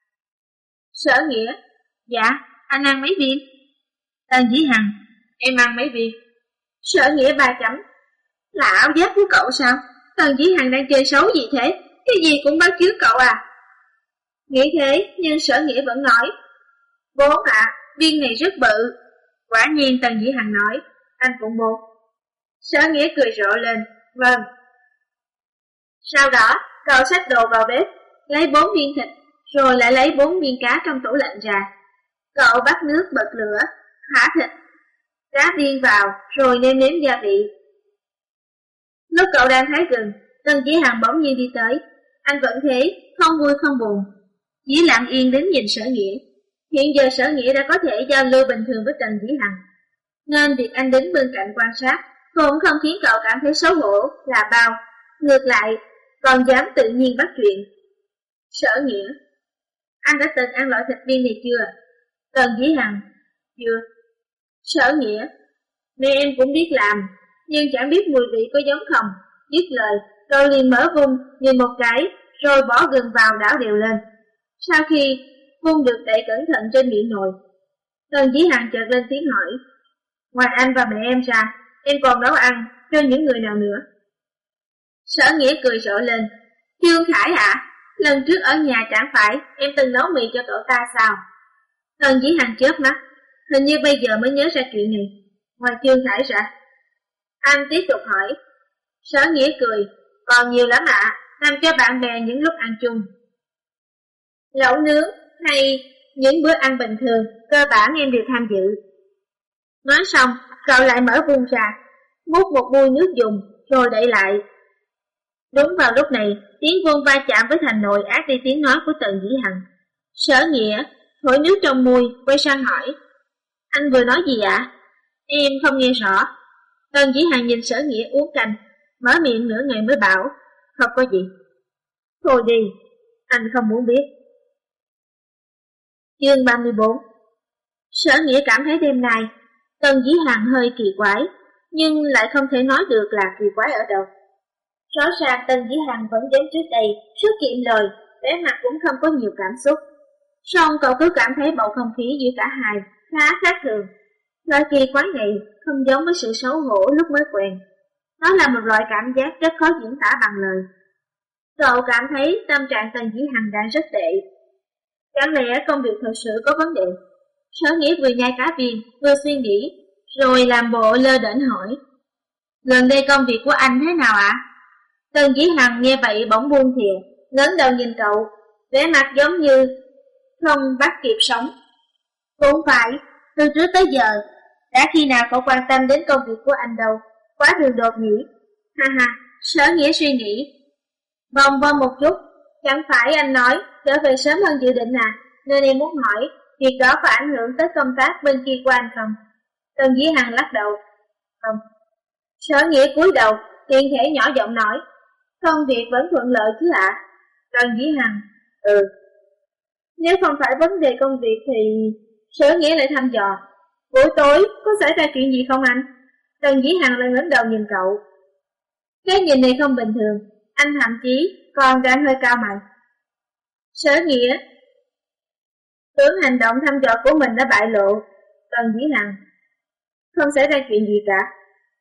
Sở Nghĩa, dạ, anh ăn mấy viên? Tần Dĩ Hằng, em ăn mấy viên? Sở Nghĩa ba chấm. Là áo giáp của cậu sao? Tần Dĩ Hằng đang chơi xấu gì thế? Cái gì cũng báo trước cậu à? Nghĩ thế, nhưng Sở Nghĩa vẫn nói. Bố ạ, à, viên này rất bự. Quả nhiên Tần Dĩ Hằng nói, anh cũng bố. Sở Nghĩa cười rộ lên. Vâng. Sau đó, cậu xách đồ vào bếp, lấy bốn viên thịt, rồi lại lấy bốn viên cá trong tủ lạnh ra. Cậu bắt nước bật lửa, thả thịt, cá viên vào, rồi nêm nếm gia vị. Lúc cậu đang thái gừng, Tần Dĩ Hằng bỗng nhiên đi tới. Anh vẫn thế, không vui không buồn, chỉ lặng yên đến nhìn Sở Nghĩa. Hiện giờ Sở Nghĩa đã có thể giao lưu bình thường với Tần Dĩ Hằng, nên việc anh đứng bên cạnh quan sát cũng không khiến cậu cảm thấy xấu hổ là bao. Ngược lại, còn dám tự nhiên bắt chuyện. Sở Nghĩa, anh đã từng ăn loại thịt viên này chưa? Tần Dĩ Hằng, chưa. Sở Nghĩa, mẹ em cũng biết làm, nhưng chẳng biết mùi vị có giống không. Dứt lời, cậu liền mở vung nhìn một cái, rồi bỏ gừng vào đảo đều lên. Sau khi vung được đậy cẩn thận trên miệng nồi, Tần Dĩ Hằng chợt lên tiếng hỏi, ngoài anh và mẹ em ra, em còn nấu ăn cho những người nào nữa? Sở Nghĩa cười rộ lên. Trương Khải ạ, à, lần trước ở nhà chẳng phải em từng nấu mì cho cậu ta sao? Tần Dĩ Hằng chớp mắt, hình như bây giờ mới nhớ ra chuyện này. Ngoài Trương Khải ra. Anh tiếp tục hỏi. Sở Nghĩa cười, còn nhiều lắm ạ, à, làm cho bạn bè những lúc ăn chung. Lẩu nướng hay những bữa ăn bình thường, cơ bản em đều tham dự. Nói xong, cậu lại mở vung ra, múc một muôi nước dùng, rồi đậy lại. Đúng vào lúc này, tiếng vung va chạm với thành nồi át đi tiếng nói của Tần Dĩ Hằng. Sở Nghĩa thổi nước trong muôi, quay sang hỏi, anh vừa nói gì ạ? À? Em không nghe rõ. Tần Dĩ Hằng nhìn Sở Nghĩa uống canh, mở miệng nửa ngày mới bảo, không có gì. Thôi đi, anh không muốn biết. Chương ba mươi bốn. Sở Nghĩa cảm thấy đêm nay Tần Dĩ Hằng hơi kỳ quái, nhưng lại không thể nói được là kỳ quái ở đâu. Rõ ràng Tần Dĩ Hằng vẫn đến trước đây, rất kiệm lời, vẻ mặt cũng không có nhiều cảm xúc. Song cậu cứ cảm thấy bầu không khí giữa cả hai khá khác thường. Loại kỳ quái này không giống với sự xấu hổ lúc mới quen. Nó là một loại cảm giác rất khó diễn tả bằng lời. Cậu cảm thấy tâm trạng Tần Dĩ Hằng đang rất tệ. Chẳng lẽ công việc thật sự có vấn đề? Sở Nghĩa vừa nhai cá viên, vừa suy nghĩ, rồi làm bộ lơ đễnh hỏi. Gần đây công việc của anh thế nào ạ? À? Tần Dĩ Hằng nghe vậy bỗng buông thìa, ngẩng đầu nhìn cậu, vẻ mặt giống như không bắt kịp sống. Cũng phải, từ trước tới giờ, đã khi nào cậu quan tâm đến công việc của anh đâu, quá đường đột nhỉ. Ha ha, Sở Nghĩa suy nghĩ. Vòng vo một chút, chẳng phải anh nói trở về sớm hơn dự định à, nên em muốn hỏi, việc đó có ảnh hưởng tới công tác bên kia của anh không? Tần Dĩ Hằng lắc đầu. Không. Sở Nghĩa cúi đầu, tiện thể nhỏ giọng nói, công việc vẫn thuận lợi chứ ạ? À? Tần Dĩ Hằng, ừ. Nếu không phải vấn đề công việc thì... Sở Nghĩa lại thăm dò, buổi tối có xảy ra chuyện gì không anh? Tần Dĩ Hằng lại ngẩng đầu nhìn cậu. Cái nhìn này không bình thường, anh thậm chí còn đang hơi cao mày. Sở Nghĩa tưởng hành động thăm dò của mình đã bại lộ. Tần Dĩ Hằng, không xảy ra chuyện gì cả.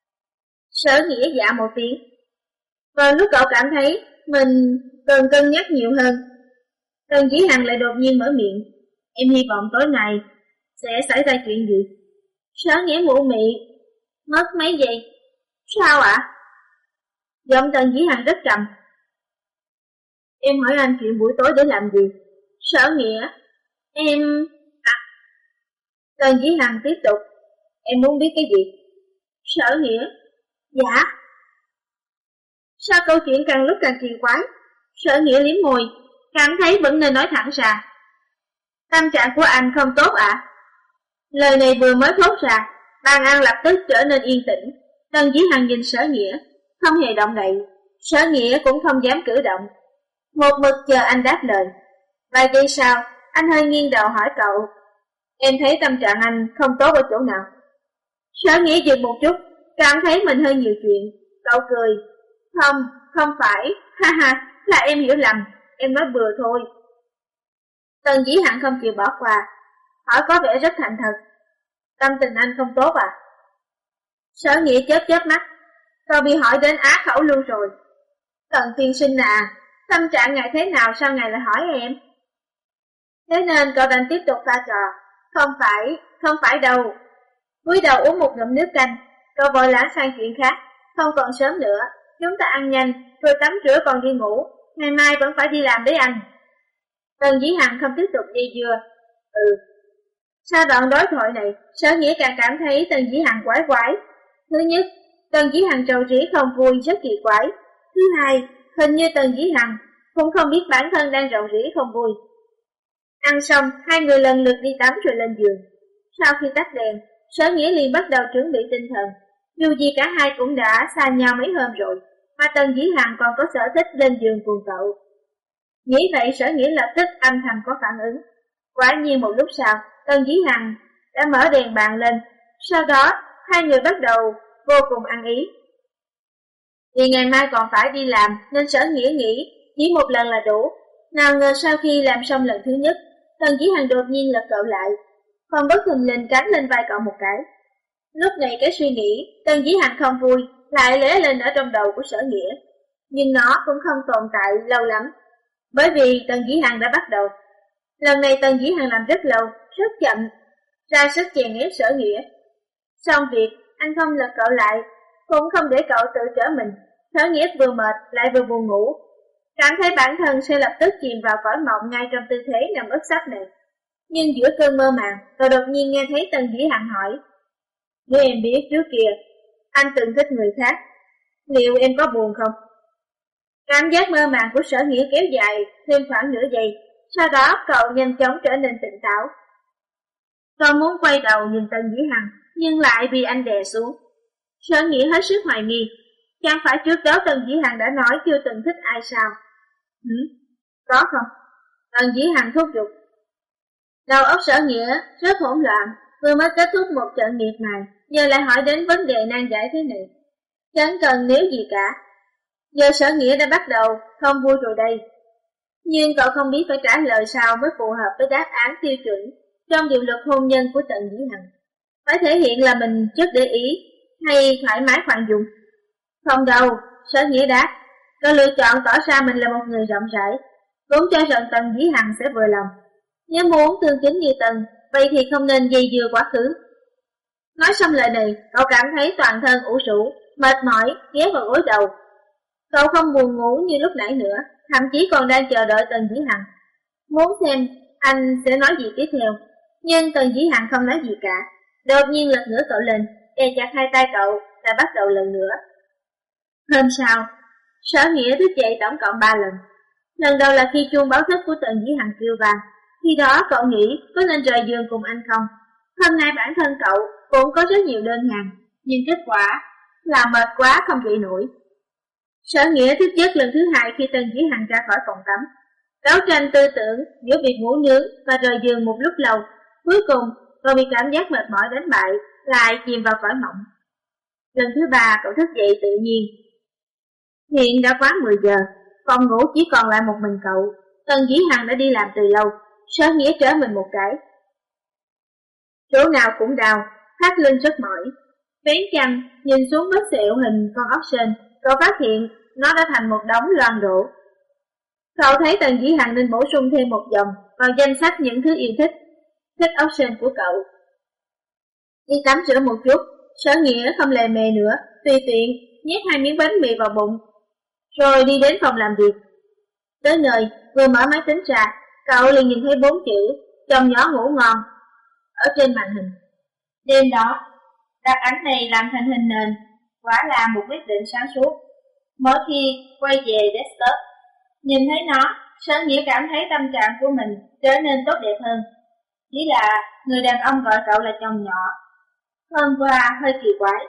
Sở Nghĩa dạ một tiếng. Vào lúc cậu cảm thấy mình cần cân nhắc nhiều hơn, Tần Dĩ Hằng lại đột nhiên mở miệng. Em hy vọng tối nay sẽ xảy ra chuyện gì? Sở Nghĩa mụ mị, mất mấy giây. Sao ạ? À? Giọng Tần Dĩ Hằng rất trầm. Em hỏi anh chuyện buổi tối để làm gì? Sở Nghĩa, em... À. Tần Dĩ Hằng tiếp tục. Em muốn biết cái gì? Sở Nghĩa, dạ. Sao câu chuyện càng lúc càng kỳ quái? Sở Nghĩa liếm môi, cảm thấy vẫn nên nói thẳng ra. Tâm trạng của anh không tốt ạ? À? Lời này vừa mới thốt ra, bàn ăn lập tức trở nên yên tĩnh. Tần Dĩ Hằng nhìn Sở Nghĩa, không hề động đậy. Sở Nghĩa cũng không dám cử động, một mực chờ anh đáp lời. Vài giây sau, anh hơi nghiêng đầu hỏi cậu, em thấy tâm trạng anh không tốt ở chỗ nào? Sở Nghĩa dừng một chút, cảm thấy mình hơi nhiều chuyện. Cậu cười, không, không phải, ha ha, là em hiểu lầm, em nói bừa thôi. Tần Dĩ Hằng không chịu bỏ qua, hỏi có vẻ rất thành thật, tâm tình anh không tốt à? Sở Nghĩa chớp chớp mắt, cậu bị hỏi đến á khẩu luôn rồi. Tần tiên sinh à, tâm trạng ngài thế nào sao ngài lại hỏi em? Thế nên cậu đành tiếp tục pha trò, không phải, không phải đâu. Cúi đầu uống một ngụm nước canh, cậu vội lãng sang chuyện khác, không còn sớm nữa, chúng ta ăn nhanh, rồi tắm rửa còn đi ngủ, ngày mai vẫn phải đi làm đấy anh. Tần Dĩ Hằng không tiếp tục dây dưa. Ừ. Sau đoạn đối thoại này, Sở Nghĩa càng cảm thấy Tần Dĩ Hằng quái quái. Thứ nhất, Tần Dĩ Hằng trầu trĩ không vui rất kỳ quái. Thứ hai, hình như Tần Dĩ Hằng cũng không biết bản thân đang rầu rĩ không vui. Ăn xong, hai người lần lượt đi tắm rồi lên giường. Sau khi tắt đèn, Sở Nghĩa liền bắt đầu chuẩn bị tinh thần. Dù gì cả hai cũng đã xa nhau mấy hôm rồi, mà Tần Dĩ Hằng còn có sở thích lên giường cùng cậu. Nghĩ vậy Sở Nghĩa lập tức âm thầm có phản ứng. Quả nhiên một lúc sau, Tần Dĩ Hằng đã mở đèn bàn lên. Sau đó, hai người bắt đầu vô cùng ăn ý. Vì ngày mai còn phải đi làm nên Sở Nghĩa nghĩ chỉ một lần là đủ. Nào ngờ sau khi làm xong lần thứ nhất, Tần Dĩ Hằng đột nhiên lật cậu lại, còn bất thình lình cắn lên vai cậu một cái. Lúc này cái suy nghĩ Tần Dĩ Hằng không vui lại lóe lên ở trong đầu của Sở Nghĩa, nhưng nó cũng không tồn tại lâu lắm, bởi vì Tần Dĩ Hằng đã bắt đầu. Lần này Tần Dĩ Hằng làm rất lâu, rất chậm, ra sức chèn ép Sở Nghĩa. Xong việc, anh không lật cậu lại, cũng không để cậu tự trở mình. Sở Nghĩa vừa mệt lại vừa buồn ngủ, cảm thấy bản thân sẽ lập tức chìm vào cõi mộng ngay trong tư thế nằm úp sấp này. Nhưng giữa cơn mơ màng, cậu đột nhiên nghe thấy Tần Dĩ Hằng hỏi, nếu em biết trước kia anh từng thích người khác, liệu em có buồn không? Cảm giác mơ màng của Sở Nghĩa kéo dài thêm khoảng nửa giây, sau đó cậu nhanh chóng trở nên tỉnh táo. Cậu muốn quay đầu nhìn Tần Dĩ Hằng, nhưng lại bị anh đè xuống. Sở Nghĩa hết sức hoài nghi, chẳng phải trước đó Tần Dĩ Hằng đã nói chưa từng thích ai sao? Hử? Có không? Tần Dĩ Hằng thúc giục. Đầu óc Sở Nghĩa rất hỗn loạn, vừa mới kết thúc một trận nghiệt này, giờ lại hỏi đến vấn đề nan giải thế này. Chẳng cần nếu gì cả. Giờ Sở Nghĩa đã bắt đầu không vui rồi đây. Nhưng cậu không biết phải trả lời sao mới phù hợp với đáp án tiêu chuẩn trong điều luật hôn nhân của Tần Dĩ Hằng. Phải thể hiện là mình rất để ý hay thoải mái khoan dung? Không đâu, Sở Nghĩa đáp. Cậu lựa chọn tỏ ra mình là một người rộng rãi, cũng cho rằng Tần Dĩ Hằng sẽ vừa lòng. Nếu muốn tương chính như Tần, vậy thì không nên dây dưa quá khứ. Nói xong lời này, cậu cảm thấy toàn thân ủ rũ, mệt mỏi, ghé vào gối đầu. Cậu không buồn ngủ như lúc nãy nữa, thậm chí còn đang chờ đợi Tần Dĩ Hằng, muốn xem anh sẽ nói gì tiếp theo. Nhưng Tần Dĩ Hằng không nói gì cả, đột nhiên lật ngửa cậu lên, đè chặt hai tay cậu, và bắt đầu lần nữa. Hôm sau, Sở Nghĩa thức dậy tổng cộng ba lần. Lần đầu là khi chuông báo thức của Tần Dĩ Hằng kêu vang. Khi đó cậu nghĩ có nên rời giường cùng anh không? Hôm nay bản thân cậu cũng có rất nhiều đơn hàng, nhưng kết quả là mệt quá không dậy nổi. Sở Nghĩa thức giấc lần thứ hai khi Tần Dĩ Hằng ra khỏi phòng tắm, đấu tranh tư tưởng giữa việc ngủ nướng và rời giường một lúc lâu. Cuối cùng cậu bị cảm giác mệt mỏi đánh bại, lại chìm vào cõi mộng. Lần thứ ba cậu thức dậy tự nhiên. Hiện đã quá mười giờ, phòng ngủ chỉ còn lại một mình cậu. Tần Dĩ Hằng đã đi làm từ lâu. Sở Nghĩa trở mình một cái, chỗ nào cũng đau, thắt lưng rất mỏi. Vén chăn nhìn xuống vết sẹo hình con ốc sên, cậu phát hiện nó đã thành một đống loang đổ. Cậu thấy Tần Dĩ Hằng nên bổ sung thêm một dòng vào danh sách những thứ yêu thích, thích ốc sên của cậu. Đi tắm rửa một chút, Sở Nghĩa không lề mề nữa, tùy tiện nhét hai miếng bánh mì vào bụng, rồi đi đến phòng làm việc. Tới nơi, vừa mở máy tính ra, cậu liền nhìn thấy bốn chữ chồng nhỏ ngủ ngon ở trên màn hình. Đêm đó, đặt ảnh này làm thành hình nền, quả là một quyết định sáng suốt. Mỗi khi quay về desktop, nhìn thấy nó, Sở Nghĩa cảm thấy tâm trạng của mình trở nên tốt đẹp hơn. Chỉ là người đàn ông gọi cậu là chồng nhỏ. Hôm qua hơi kỳ quái.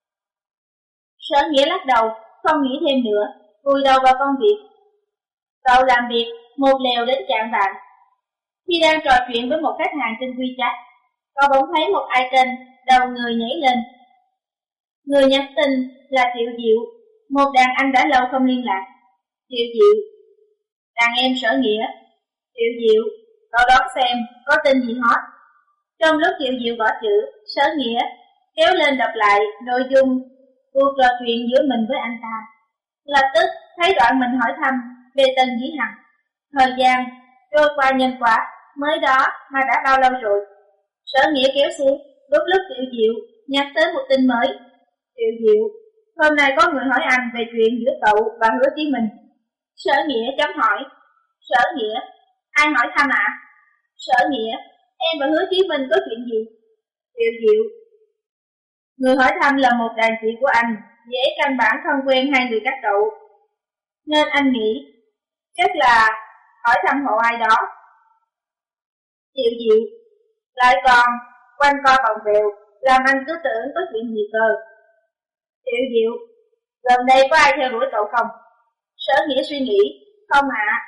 Sở Nghĩa lắc đầu, không nghĩ thêm nữa, vùi đầu vào công việc. Cậu làm việc một lèo đến chạng vạng. Khi đang trò chuyện với một khách hàng trên WeChat, cậu bỗng thấy một icon đầu người nhảy lên. Người nhắn tin là Triệu Diệu, một đàn anh đã lâu không liên lạc. Triệu Diệu, đàn em Sở Nghĩa. Triệu Diệu, cậu đoán xem có tin gì hot. Trong lúc Triệu Diệu gõ chữ, Sở Nghĩa kéo lên đọc lại nội dung cuộc trò chuyện giữa mình với anh ta. Lập tức thấy đoạn mình hỏi thăm về Tần Dĩ Hằng. Thời gian trôi qua nhanh quá, mới đó mà đã bao lâu rồi. Sở Nghĩa kéo xuống, đúng lúc Triệu Diệu nhắc tới một tin mới. Triệu Diệu, hôm nay có người hỏi anh về chuyện giữa cậu và Hứa Chí Minh. Sở Nghĩa chấm hỏi. Sở Nghĩa, ai hỏi thăm ạ? À? Sở Nghĩa, em và Hứa Chí Minh có chuyện gì? Triệu Diệu, người hỏi thăm là một đàn chị của anh, dễ căn bản không quen hai người các cậu. Nên anh nghĩ, chắc là hỏi thăm hộ ai đó. Triệu Diệu, lại còn quanh co vòng vèo, làm anh cứ tưởng có chuyện gì cơ. Triệu Diệu, gần đây có ai theo đuổi cậu không? Sở Nghĩa suy nghĩ, không ạ. À.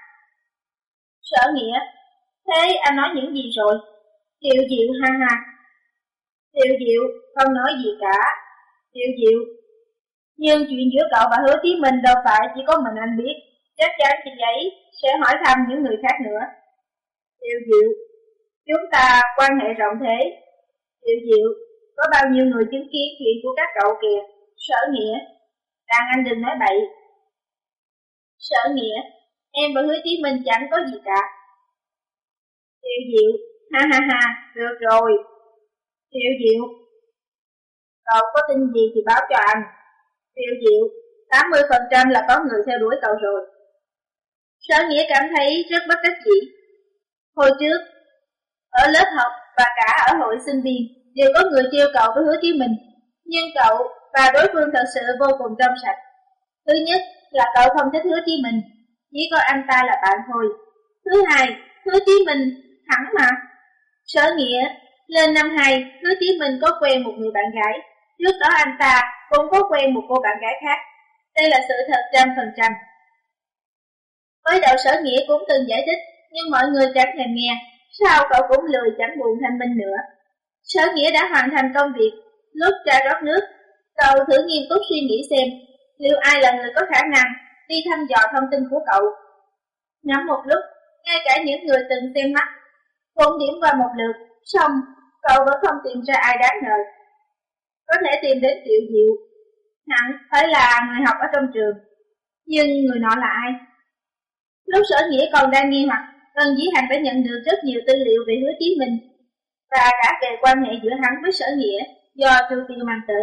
Sở Nghĩa, thế anh nói những gì rồi? Triệu Diệu ha ha. Triệu Diệu không nói gì cả. Triệu Diệu, nhưng chuyện giữa cậu và Hứa Chí Minh đâu phải chỉ có mình anh biết, chắc chắn chị ấy sẽ hỏi thăm những người khác nữa. Triệu Diệu, chúng ta quan hệ rộng thế. Triệu Diệu, có bao nhiêu người chứng kiến chuyện của các cậu kìa. Sở Nghĩa, đàn anh đừng nói bậy. Sở Nghĩa, em và Hứa Chí Minh chẳng có gì cả. Triệu Diệu, ha ha ha, được rồi. Triệu Diệu, cậu có tin gì thì báo cho anh. Triệu Diệu, tám mươi phần trăm là có người theo đuổi cậu rồi. Sở Nghĩa cảm thấy rất bất đắc dĩ. Hồi trước, ở lớp học và cả ở hội sinh viên, đều có người trêu cậu với Hứa Chí Minh. Nhưng cậu và đối phương thật sự vô cùng trong sạch. Thứ nhất là cậu không thích Hứa Chí Minh, chỉ coi anh ta là bạn thôi. Thứ hai, Hứa Chí Minh thẳng mà. Sở Nghĩa, lên năm hai, Hứa Chí Minh có quen một người bạn gái. Trước đó anh ta cũng có quen một cô bạn gái khác. Đây là sự thật trăm phần trăm. Mới đầu Sở Nghĩa cũng từng giải thích, nhưng mọi người chẳng thèm nghe. Sao cậu cũng lười chẳng buồn thanh minh nữa. Sở Nghĩa đã hoàn thành công việc. Lúc ra rót nước, cậu thử nghiêm túc suy nghĩ xem liệu ai là người có khả năng đi thăm dò thông tin của cậu. Ngắm một lúc, ngay cả những người từng xem mắt cũng điểm qua một lượt, xong cậu vẫn không tìm ra ai đáng ngờ. Có thể tìm đến Triệu Diệu, hẳn phải là người học ở trong trường. Nhưng người nọ là ai? Lúc Sở Nghĩa còn đang nghi hoặc, Tần Dĩ Hằng đã nhận được rất nhiều tư liệu về Hứa Chí Minh và cả về quan hệ giữa hắn với Sở Nghĩa do Chu Tiêu mang tới.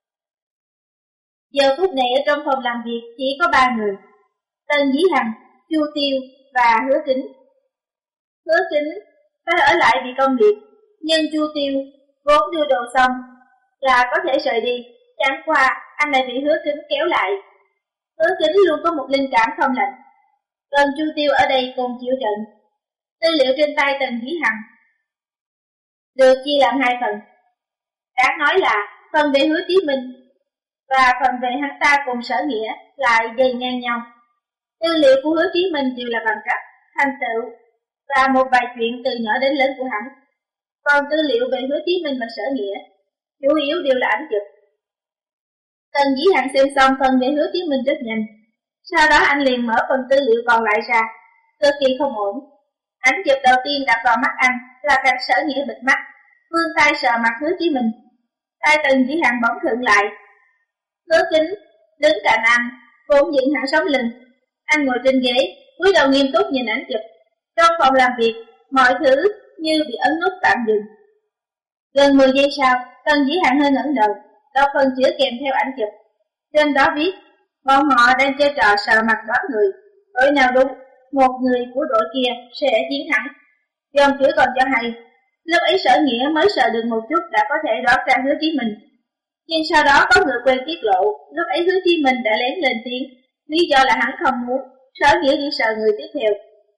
Giờ phút này ở trong phòng làm việc chỉ có ba người: Tần Dĩ Hằng, Chu Tiêu và Hứa Kính. Hứa Kính phải ở lại vì công việc, nhưng Chu Tiêu vốn đưa đồ xong là có thể rời đi, chẳng qua anh lại bị Hứa Kính kéo lại. Hứa Kính luôn có một linh cảm không lành, còn Chu Tiêu ở đây cùng chịu trận. Tư liệu trên tay Tần Dĩ Hằng được chia làm hai phần. Đáng nói là phần về Hứa Chí Minh và phần về hắn ta cùng Sở Nghĩa lại dày ngang nhau. Tư liệu của Hứa Chí Minh đều là bằng cấp, thành tựu và một vài chuyện từ nhỏ đến lớn của hắn. Còn tư liệu về Hứa Chí Minh và Sở Nghĩa chủ yếu đều là ảnh chụp. Tần Dĩ Hằng xem xong phần về Hứa Chí Minh rất nhanh. Sau đó anh liền mở phần tư liệu còn lại ra, cực kỳ không ổn. Ảnh chụp đầu tiên đập vào mắt anh là cảnh Sở Nghĩa bịt mắt, vươn tay sờ mặt Hứa Chí Minh. Tay Tần Dĩ Hằng bỗng khựng lại. Hứa Kính đứng cạnh anh, vốn dựng hẳn sống lưng. Anh ngồi trên ghế, cúi đầu nghiêm túc nhìn ảnh chụp. Trong phòng làm việc, mọi thứ như bị ấn nút tạm dừng. Gần mười giây sau, Tần Dĩ Hằng hơi ngẩng đầu, đọc phần chữ kèm theo ảnh chụp. Trên đó viết, bọn họ đang chơi trò sờ mặt đoán người. Đội nào đúng, một người của đội kia sẽ chiến thắng. Dòng chữ còn cho hay, lúc ấy Sở Nghĩa mới sờ được một chút đã có thể đoán ra Hứa Chí Minh. Nhưng sau đó có người quen tiết lộ, lúc ấy Hứa Chí Minh đã lén lên tiếng, lý do là hắn không muốn Sở Nghĩa đi sờ người tiếp theo.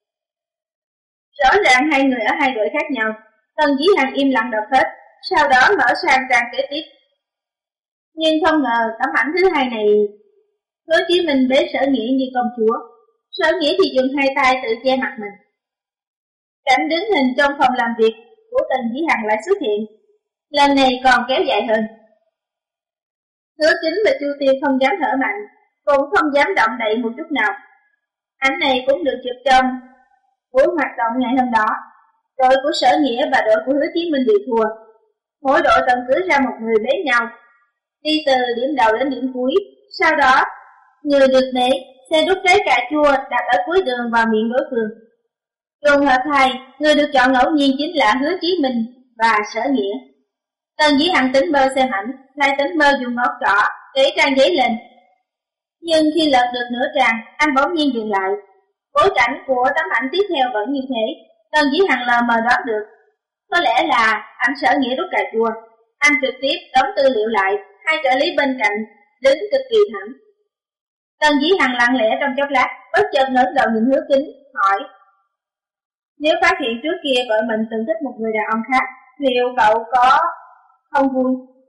Rõ ràng hai người ở hai đội khác nhau. Tần Dĩ Hằng im lặng đọc hết, sau đó mở sang trang kế tiếp. Nhưng không ngờ tấm ảnh thứ hai này, Hứa Chí Minh bế Sở Nghĩa như công chúa, Sở Nghĩa thì dùng hai tay tự che mặt mình. Cảnh đứng hình trong phòng làm việc của Tần Dĩ Hằng lại xuất hiện, lần này còn kéo dài hơn. Hứa Kính và Chu Tiêu không dám thở mạnh, cũng không dám động đậy một chút nào. Ảnh này cũng được chụp trong buổi hoạt động ngày hôm đó. Đội của Sở Nghĩa và đội của Hứa Chí Minh đều thua. Mỗi đội cần cử ra một người bế nhau, đi từ điểm đầu đến điểm cuối. Sau đó, người được bế sẽ đút trái cà chua đặt ở cuối đường vào miệng đối phương. Trùng hợp thay, người được chọn ngẫu nhiên chính là Hứa Chí Minh và Sở Nghĩa. Tần Dĩ Hằng tính bơ xem ảnh, lại tính bơ dùng ngón trỏ kể trang giấy lên. Nhưng khi lật được nửa trang, anh bỗng nhiên dừng lại. Bối cảnh của tấm ảnh tiếp theo vẫn như thế. Tần Dĩ Hằng lờ mờ đoán được, có lẽ là ảnh Sở Nghĩa đút cà chua. Anh trực tiếp đóng tư liệu lại, hai trợ lý bên cạnh đứng cực kỳ thẳng. Tần Dĩ Hằng lặng lẽ trong chốc lát, bất chợt ngẩng đầu nhìn Hứa Kính, hỏi: nếu phát hiện trước kia vợ mình từng thích một người đàn ông khác, liệu cậu có không vui?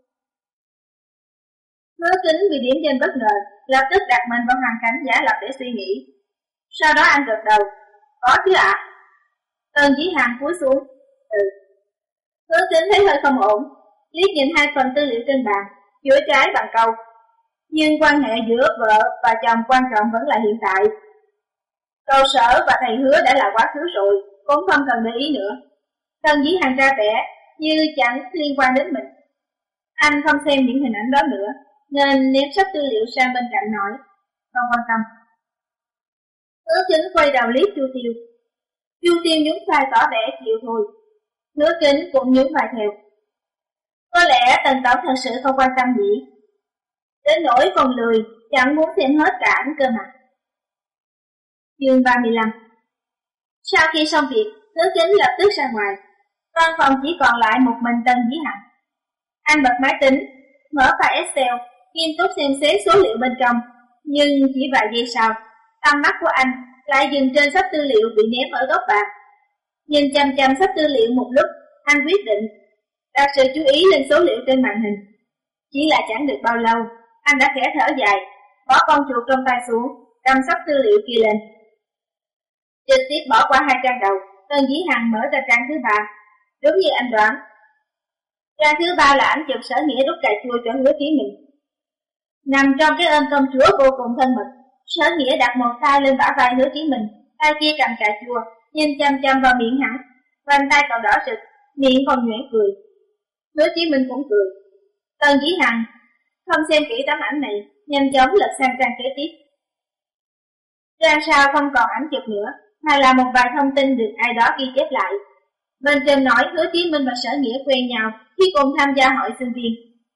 Hứa Kính bị điểm danh bất ngờ, lập tức đặt mình vào hoàn cảnh giả lập để suy nghĩ. Sau đó anh gật đầu: có chứ ạ. À? Tần Dĩ Hằng cúi xuống: ừ. Hứa Kính thấy hơi không ổn, liếc nhìn hai phần tư liệu trên bàn, chữa trái bằng câu: nhưng quan hệ giữa vợ và chồng quan trọng vẫn là hiện tại. Cậu Sở và thầy Hứa đã là quá khứ rồi, cũng không cần để ý nữa. Tần Dĩ Hằng ra vẻ như chẳng liên quan đến mình. Anh không xem những hình ảnh đó nữa, nên ném sắp tư liệu sang bên cạnh nói: không quan tâm. Hứa Kính quay đầu liếc Chu Tiêu. Chu Tiêu nhún vai tỏ vẻ chịu thôi. Hứa Kính cũng nhún vai theo. Có lẽ Tần Tổng thật sự không quan tâm gì, đến nỗi còn lười, chẳng muốn xem hết cả ảnh cơ mà. Chương ba mươi lăm. Sau khi xong việc, Hứa Kính lập tức ra ngoài. Văn phòng chỉ còn lại một mình Tần Dĩ Hằng. Anh bật máy tính, mở file Excel, nghiêm túc xem xét số liệu bên trong. Nhưng chỉ vài giây sau, tầm mắt của anh lại dừng trên sắp tư liệu bị ném ở góc bàn. Nhìn chăm chăm sắp tư liệu một lúc, anh quyết định đặt sự chú ý lên số liệu trên màn hình. Chỉ là chẳng được bao lâu, anh đã khẽ thở dài, bỏ con chuột trong tay xuống, cầm sắp tư liệu kia lên. Trực tiếp bỏ qua hai trang đầu, Tần Dĩ Hằng mở ra trang thứ ba. Đúng như anh đoán, trang thứ ba là ảnh chụp Sở Nghĩa đút cà chua cho Hứa Chí Minh. Nằm trong cái ôm công chúa vô cùng thân mật, Sở Nghĩa đặt một tay lên bả vai Hứa Chí Minh, tay kia cầm cà chua, nhìn chăm chăm vào miệng hắn, vành tay cậu đỏ rực, miệng còn nhoẻn cười. Hứa Chí Minh cũng cười. Tần Dĩ Hằng không xem kỹ tấm ảnh này, nhanh chóng lật sang trang kế tiếp. Trang sau không còn ảnh chụp nữa, mà là một vài thông tin được ai đó ghi chép lại. Bên trên nói Hứa Chí Minh và Sở Nghĩa quen nhau khi cùng tham gia hội sinh viên.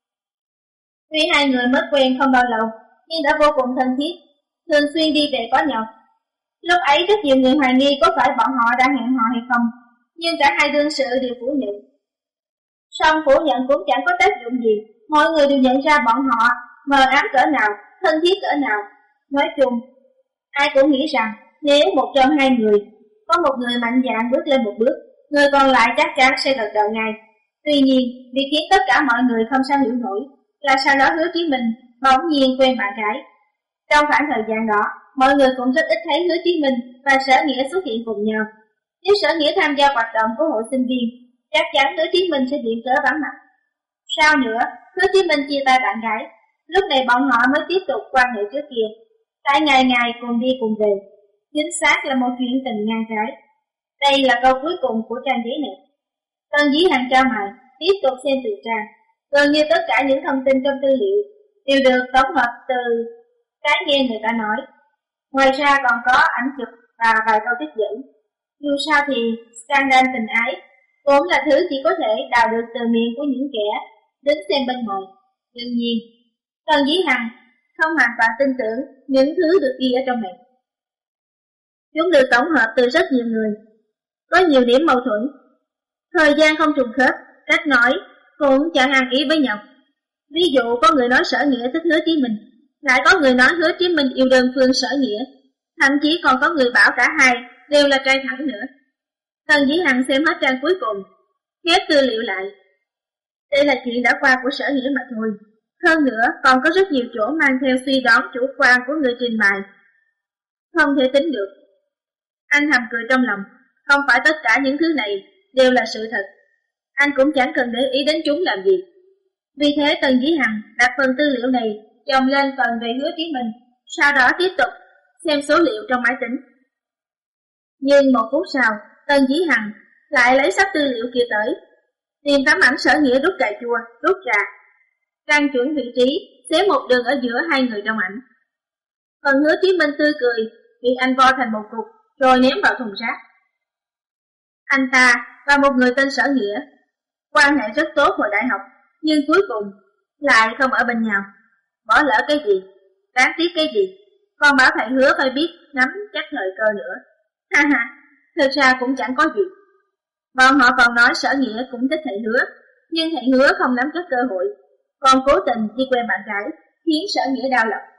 Tuy hai người mới quen không bao lâu, nhưng đã vô cùng thân thiết, thường xuyên đi về có nhau. Lúc ấy rất nhiều người hoài nghi có phải bọn họ đang hẹn hò hay không, nhưng cả hai đương sự đều phủ nhận. Song phủ nhận cũng chẳng có tác dụng gì, mọi người đều nhận ra bọn họ mờ ám cỡ nào, thân thiết cỡ nào. Nói chung, ai cũng nghĩ rằng nếu một trong hai người có một người mạnh dạn bước lên một bước, người còn lại chắc chắn sẽ gật đầu ngay. Tuy nhiên, việc khiến tất cả mọi người không sao hiểu nổi là sau đó Hứa Chí Minh bỗng nhiên quen bạn gái. Trong khoảng thời gian đó, mọi người cũng rất ít thấy Hứa Chí Minh và Sở Nghĩa xuất hiện cùng nhau. Nếu Sở Nghĩa tham gia hoạt động của hội sinh viên, chắc chắn Hứa Chí Minh sẽ viện cớ vắng mặt. Sau nữa, Hứa Chí Minh chia tay bạn gái, lúc này bọn họ mới tiếp tục quan hệ trước kia. Tại ngày ngày cùng đi cùng về, chính xác là một chuyện tình ngang trái. Đây là câu cuối cùng của trang giấy này. Tần Dĩ Hằng trao mày, tiếp tục xem từ trang. Gần như tất cả những thông tin trong tư liệu đều được tổng hợp từ cái nghe người ta nói. Ngoài ra còn có ảnh chụp và vài câu trích dẫn. Dù sao thì scandal tình ái cũng là thứ chỉ có thể đào được từ miệng của những kẻ đứng xem bên ngoài. Đương nhiên, Tần Dĩ Hằng không hoàn toàn tin tưởng những thứ được ghi ở trong này. Chúng được tổng hợp từ rất nhiều người, có nhiều điểm mâu thuẫn, thời gian không trùng khớp, cách nói cũng chẳng ăn ý với nhau. Ví dụ có người nói Sở Nghĩa thích Hứa Chí Minh, Lại có người nói Hứa Chí Minh yêu đơn phương Sở Nghĩa, thậm chí còn có người bảo cả hai đều là trai thẳng nữa. Tần Dĩ Hằng xem hết trang cuối cùng, ghép tư liệu lại. Đây là chuyện đã qua của Sở Nghĩa mà thôi. Hơn nữa còn có rất nhiều chỗ mang theo suy đoán chủ quan của người trình bày, không thể tính được. Anh thầm cười trong lòng, không phải tất cả những thứ này đều là sự thật. Anh cũng chẳng cần để ý đến chúng làm gì. Vì thế Tần Dĩ Hằng đặt phần tư liệu này chồng lên phần về Hứa Chí Minh, sau đó tiếp tục xem số liệu trong máy tính. Nhưng một phút sau, Tần Dĩ Hằng lại lấy sắp tư liệu kia tới, tìm tấm ảnh Sở Nghĩa đút cà chua, rút ra, trang chuẩn vị trí, xé một đường ở giữa hai người trong ảnh. Phần Hứa Chí Minh tươi cười bị anh vo thành một cục rồi ném vào thùng rác. Anh ta và một người tên Sở Nghĩa quan hệ rất tốt hồi đại học, nhưng cuối cùng lại không ở bên nhau. Bỏ lỡ cái gì, đáng tiếc cái gì, còn bảo thầy Hứa phải biết nắm chắc thời cơ nữa. Ha ha, thực ra cũng chẳng có gì. Bọn họ còn nói Sở Nghĩa cũng thích thầy Hứa, nhưng thầy Hứa không nắm chắc cơ hội, còn cố tình đi quen bạn gái, khiến Sở Nghĩa đau lòng.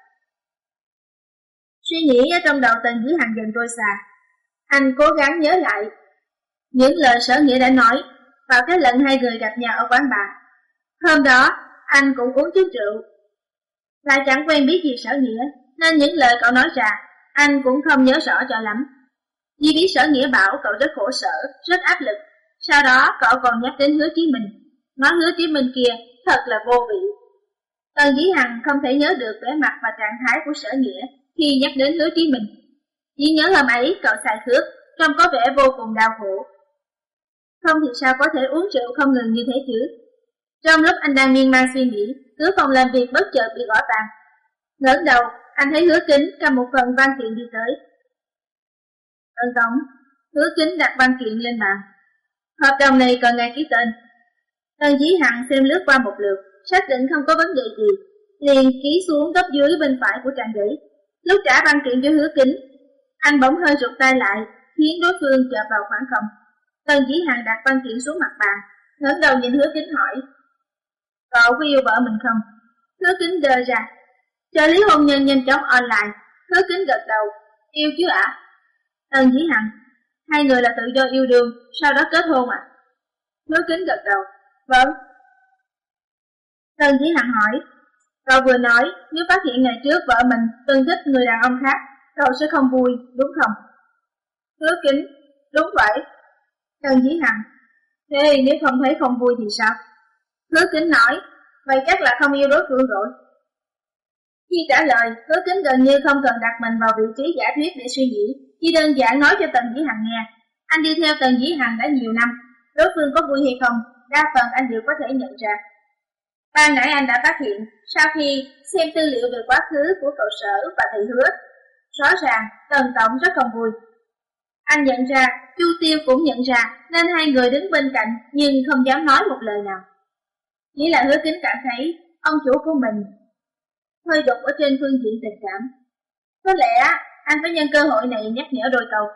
Suy nghĩ ở trong đầu Tần Dĩ Hằng dần trôi xa. Anh cố gắng nhớ lại những lời Sở Nghĩa đã nói vào cái lần hai người gặp nhau ở quán bar. Hôm đó anh cũng uống chút rượu, lại chẳng quen biết gì Sở Nghĩa, nên những lời cậu nói ra anh cũng không nhớ rõ cho lắm. Chỉ biết Sở Nghĩa bảo cậu rất khổ sở, rất áp lực. Sau đó cậu còn nhắc đến Hứa Chí Minh, nói Hứa Chí Minh kia thật là vô vị. Tần Dĩ Hằng không thể nhớ được vẻ mặt và trạng thái của Sở Nghĩa khi nhắc đến Hứa Chí Minh. Chỉ nhớ hôm ấy cậu xài thuốc, trông có vẻ vô cùng đau khổ. Không thì sao có thể uống rượu không ngừng như thế chứ? Trong lúc anh đang miên man suy nghĩ, cửa phòng làm việc bất chợt bị gõ tan. Ngẩng đầu, anh thấy Hứa Kính cầm một phần văn kiện đi tới. Ân tổng, Hứa Kính đặt văn kiện lên bàn. Hợp đồng này cần ngài ký tên. Tần Dĩ Hằng xem lướt qua một lượt, xác định không có vấn đề gì, liền ký xuống góc dưới bên phải của trang giấy. Lúc trả văn kiện cho Hứa Kính, anh bỗng hơi rụt tay lại, khiến đối phương chợt vào khoảng không. Tần Dĩ Hằng đặt văn kiện xuống mặt bàn, ngẩng đầu nhìn Hứa Kính hỏi: Cậu có yêu vợ mình không? Hứa Kính đờ ra. Trợ lý hôn nhân nhanh chóng online. Hứa Kính gật đầu: Yêu chứ ạ? À? Tần Dĩ Hằng: Hai người là tự do yêu đương, sau đó kết hôn à? Hứa Kính gật đầu: Vâng. Tần Dĩ Hằng hỏi: Cậu vừa nói nếu phát hiện ngày trước vợ mình từng thích người đàn ông khác, cậu sẽ không vui, đúng không? Hứa Kính: Đúng vậy. Tần Dĩ Hằng: Thế nếu không thấy không vui thì sao? Hứa Kính nói: Vậy chắc là không yêu đối phương rồi. Khi trả lời, Hứa Kính gần như không cần đặt mình vào vị trí giả thuyết để suy nghĩ, chỉ đơn giản nói cho Tần Dĩ Hằng nghe. Anh đi theo Tần Dĩ Hằng đã nhiều năm, đối phương có vui hay không, đa phần anh đều có thể nhận ra. Ban nãy anh đã phát hiện, sau khi xem tư liệu về quá khứ của cậu Sở và thầy Hứa, rõ ràng Tần Tổng rất không vui. Anh nhận ra, Chu Tiêu cũng nhận ra, nên hai người đứng bên cạnh nhưng không dám nói một lời nào. Chỉ là Hứa Kính cảm thấy ông chủ của mình hơi đục ở trên phương diện tình cảm. Có lẽ anh phải nhân cơ hội này nhắc nhở đôi câu.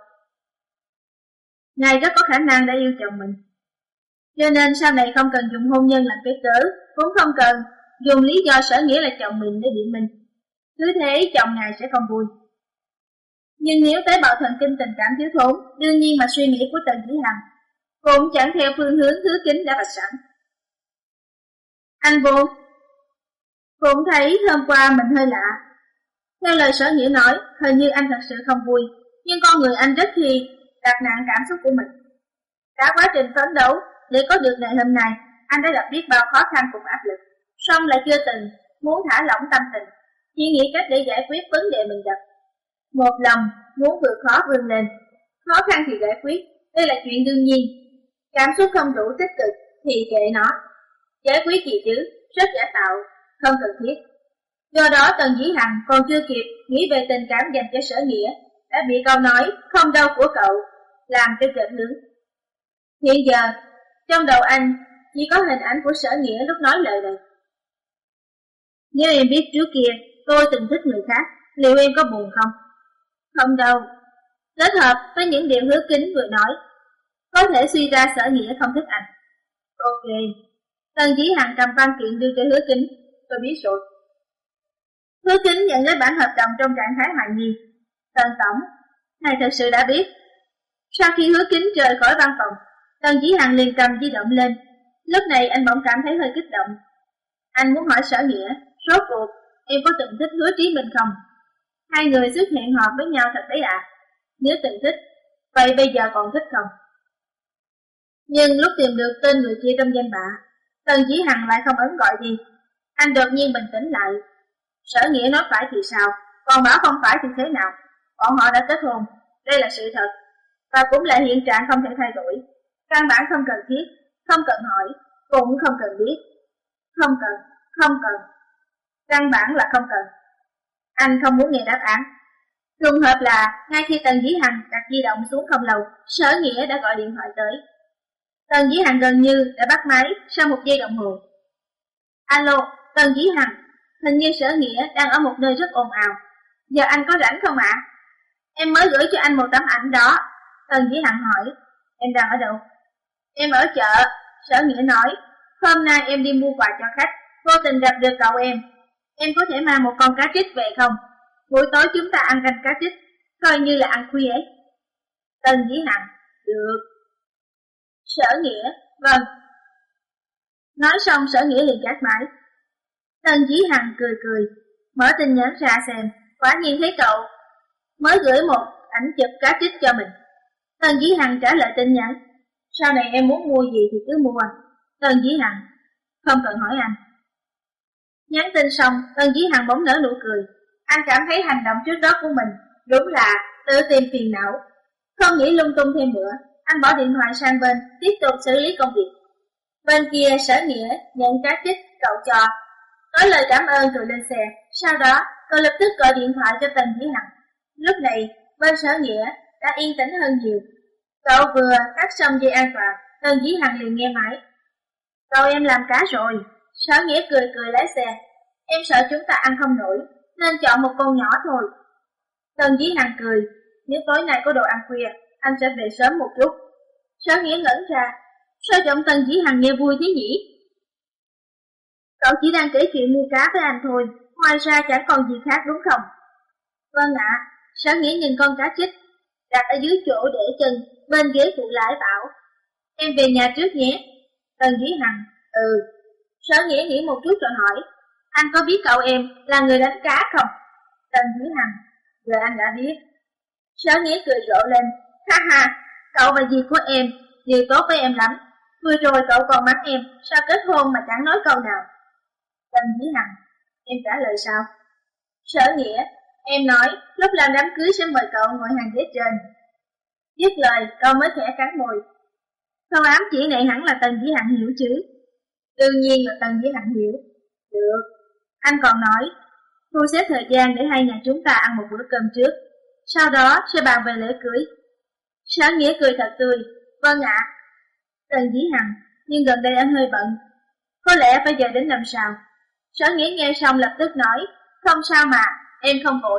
Ngài rất có khả năng đã yêu chồng mình, cho nên sau này không cần dùng hôn nhân làm cái cớ, cũng không cần dùng lý do Sở Nghĩa là chồng mình để biện minh. Cứ thế chồng ngài sẽ không vui. Nhưng nếu tế bào thần kinh tình cảm thiếu thốn, đương nhiên mà suy nghĩ của Tần Dĩ Hằng cũng chẳng theo phương hướng Hứa Kính đã vạch sẵn. Anh vốn cũng thấy hôm qua mình hơi lạ. Theo lời Sở Nghĩa nói, hình như anh thật sự không vui, nhưng con người anh rất khi đặt nặng cảm xúc của mình. Cả quá trình phấn đấu để có được ngày hôm nay, anh đã gặp biết bao khó khăn cùng áp lực, song lại chưa từng muốn thả lỏng tâm tình, chỉ nghĩ cách để giải quyết vấn đề mình gặp. Một lòng muốn vượt khó vươn lên, khó khăn thì giải quyết, đây là chuyện đương nhiên. Cảm xúc không đủ tích cực thì kệ nó, giải quyết gì chứ, rất giả tạo, không cần thiết. Do đó Tần Dĩ Hằng còn chưa kịp nghĩ về tình cảm dành cho Sở Nghĩa, đã bị câu nói không đâu của cậu làm cho chợt hướng. Hiện giờ trong đầu anh chỉ có hình ảnh của Sở Nghĩa lúc nói lời này. Nếu em biết trước kia tôi từng thích người khác, liệu em có buồn không? Không đâu. Kết hợp với những điều Hứa Kính vừa nói, có thể suy ra Sở Nghĩa không thích anh. Ok. Tần Dĩ Hằng cầm văn kiện đưa cho Hứa Kính. Tôi biết rồi. Hứa Kính nhận lấy bản hợp đồng trong trạng thái hoài nghi. Tần tổng, ngài thật sự đã biết. Sau khi Hứa Kính rời khỏi văn phòng, Tần Chí Hằng liền cầm di động lên. Lúc này anh bỗng cảm thấy hơi kích động. Anh muốn hỏi Sở Nghĩa, rốt cuộc em có từng thích Hứa Chí Minh không? Hai người xuất hiện họp với nhau thật đấy ạ. À? Nếu từng thích, vậy bây giờ còn thích không? Nhưng lúc tìm được tên người kia trong danh bạ, Tần Chí Hằng lại không ấn gọi gì. Anh đột nhiên bình tĩnh lại. Sở Nghĩa nói phải thì sao, còn bảo không phải thì thế nào? Bọn họ đã kết hôn, đây là sự thật, và cũng là hiện trạng không thể thay đổi. Căn bản không cần thiết, không cần hỏi, cũng không cần biết. Không cần, không cần. Căn bản là không cần. Anh không muốn nghe đáp án. Trùng hợp là ngay khi Tần Dĩ Hằng đặt di động xuống không lâu, Sở Nghĩa đã gọi điện thoại tới. Tần Dĩ Hằng gần như đã bắt máy sau một giây đồng hồ. Alo, Tần Dĩ Hằng, hình như Sở Nghĩa đang ở một nơi rất ồn ào. Giờ anh có rảnh không ạ? À? Em mới gửi cho anh một tấm ảnh đó. Tần Dĩ Hằng hỏi, em đang ở đâu? Em ở chợ. Sở Nghĩa nói, hôm nay em đi mua quà cho khách, vô tình gặp được cậu em. Em có thể mang một con cá trích về không? Buổi tối chúng ta ăn canh cá trích, coi như là ăn khuya ấy. Tần Dĩ Hằng, được. Sở Nghĩa, vâng. Nói xong Sở Nghĩa liền gác máy. Tần Dĩ Hằng cười cười, mở tin nhắn ra xem, quả nhiên thấy cậu mới gửi một ảnh chụp cá trích cho mình. Tần Dĩ Hằng trả lời tin nhắn, sau này em muốn mua gì thì cứ mua. Tần Dĩ Hằng, không cần hỏi anh. Nhắn tin xong, Tần Dĩ Hằng bỗng nở nụ cười. Anh cảm thấy hành động trước đó của mình đúng là tự tìm phiền não. Không nghĩ lung tung thêm nữa, anh bỏ điện thoại sang bên, tiếp tục xử lý công việc. Bên kia Sở Nghĩa nhận cá trích cậu cho, nói lời cảm ơn rồi lên xe. Sau đó, cậu lập tức gọi điện thoại cho Tần Dĩ Hằng. Lúc này, bên Sở Nghĩa đã yên tĩnh hơn nhiều. Cậu vừa cắt xong dây an toàn, Tần Dĩ Hằng liền nghe máy. Cậu em làm cá rồi. Sở Nghĩa cười cười lái xe. Em sợ chúng ta ăn không nổi, nên chọn một con nhỏ thôi. Tần Dĩ Hằng cười, nếu tối nay có đồ ăn khuya, anh sẽ về sớm một chút. Sở Nghĩa ngẩn ra, sao giọng Tần Dĩ Hằng nghe vui thế nhỉ? Cậu chỉ đang kể chuyện mua cá với anh thôi, ngoài ra chẳng còn gì khác đúng không? Vâng ạ. À, Sở Nghĩa nhìn con cá trích đặt ở dưới chỗ để chân bên ghế phụ lái bảo, em về nhà trước nhé. Tần Dĩ Hằng, ừ. Sở Nghĩa nghĩ một chút rồi hỏi, anh có biết cậu em là người đánh cá không? Tần Dĩ Hằng, giờ anh đã biết. Sở Nghĩa cười rộ lên, ha ha, cậu và dì của em đều tốt với em lắm. Vừa rồi cậu còn mắng em sao kết hôn mà chẳng nói câu nào. Tần Dĩ Hằng, em trả lời sao? Sở Nghĩa, em nói lúc làm đám cưới sẽ mời cậu ngồi hàng ghế trên. Dứt lời cậu mới khẽ cắn môi. Câu ám chỉ này hẳn là Tần Dĩ Hằng hiểu chứ? Đương nhiên là Tần Dĩ Hằng hiểu. Được. Anh còn nói thu xếp thời gian để hai nhà chúng ta ăn một bữa cơm trước, sau đó sẽ bàn về lễ cưới. Sở Nghĩa cười thật tươi. Vâng ạ. À. Tần Dĩ Hằng, nhưng gần đây anh hơi bận, có lẽ phải chờ đến năm sau. Sở Nghĩa nghe xong lập tức nói, không sao mà, em không vội.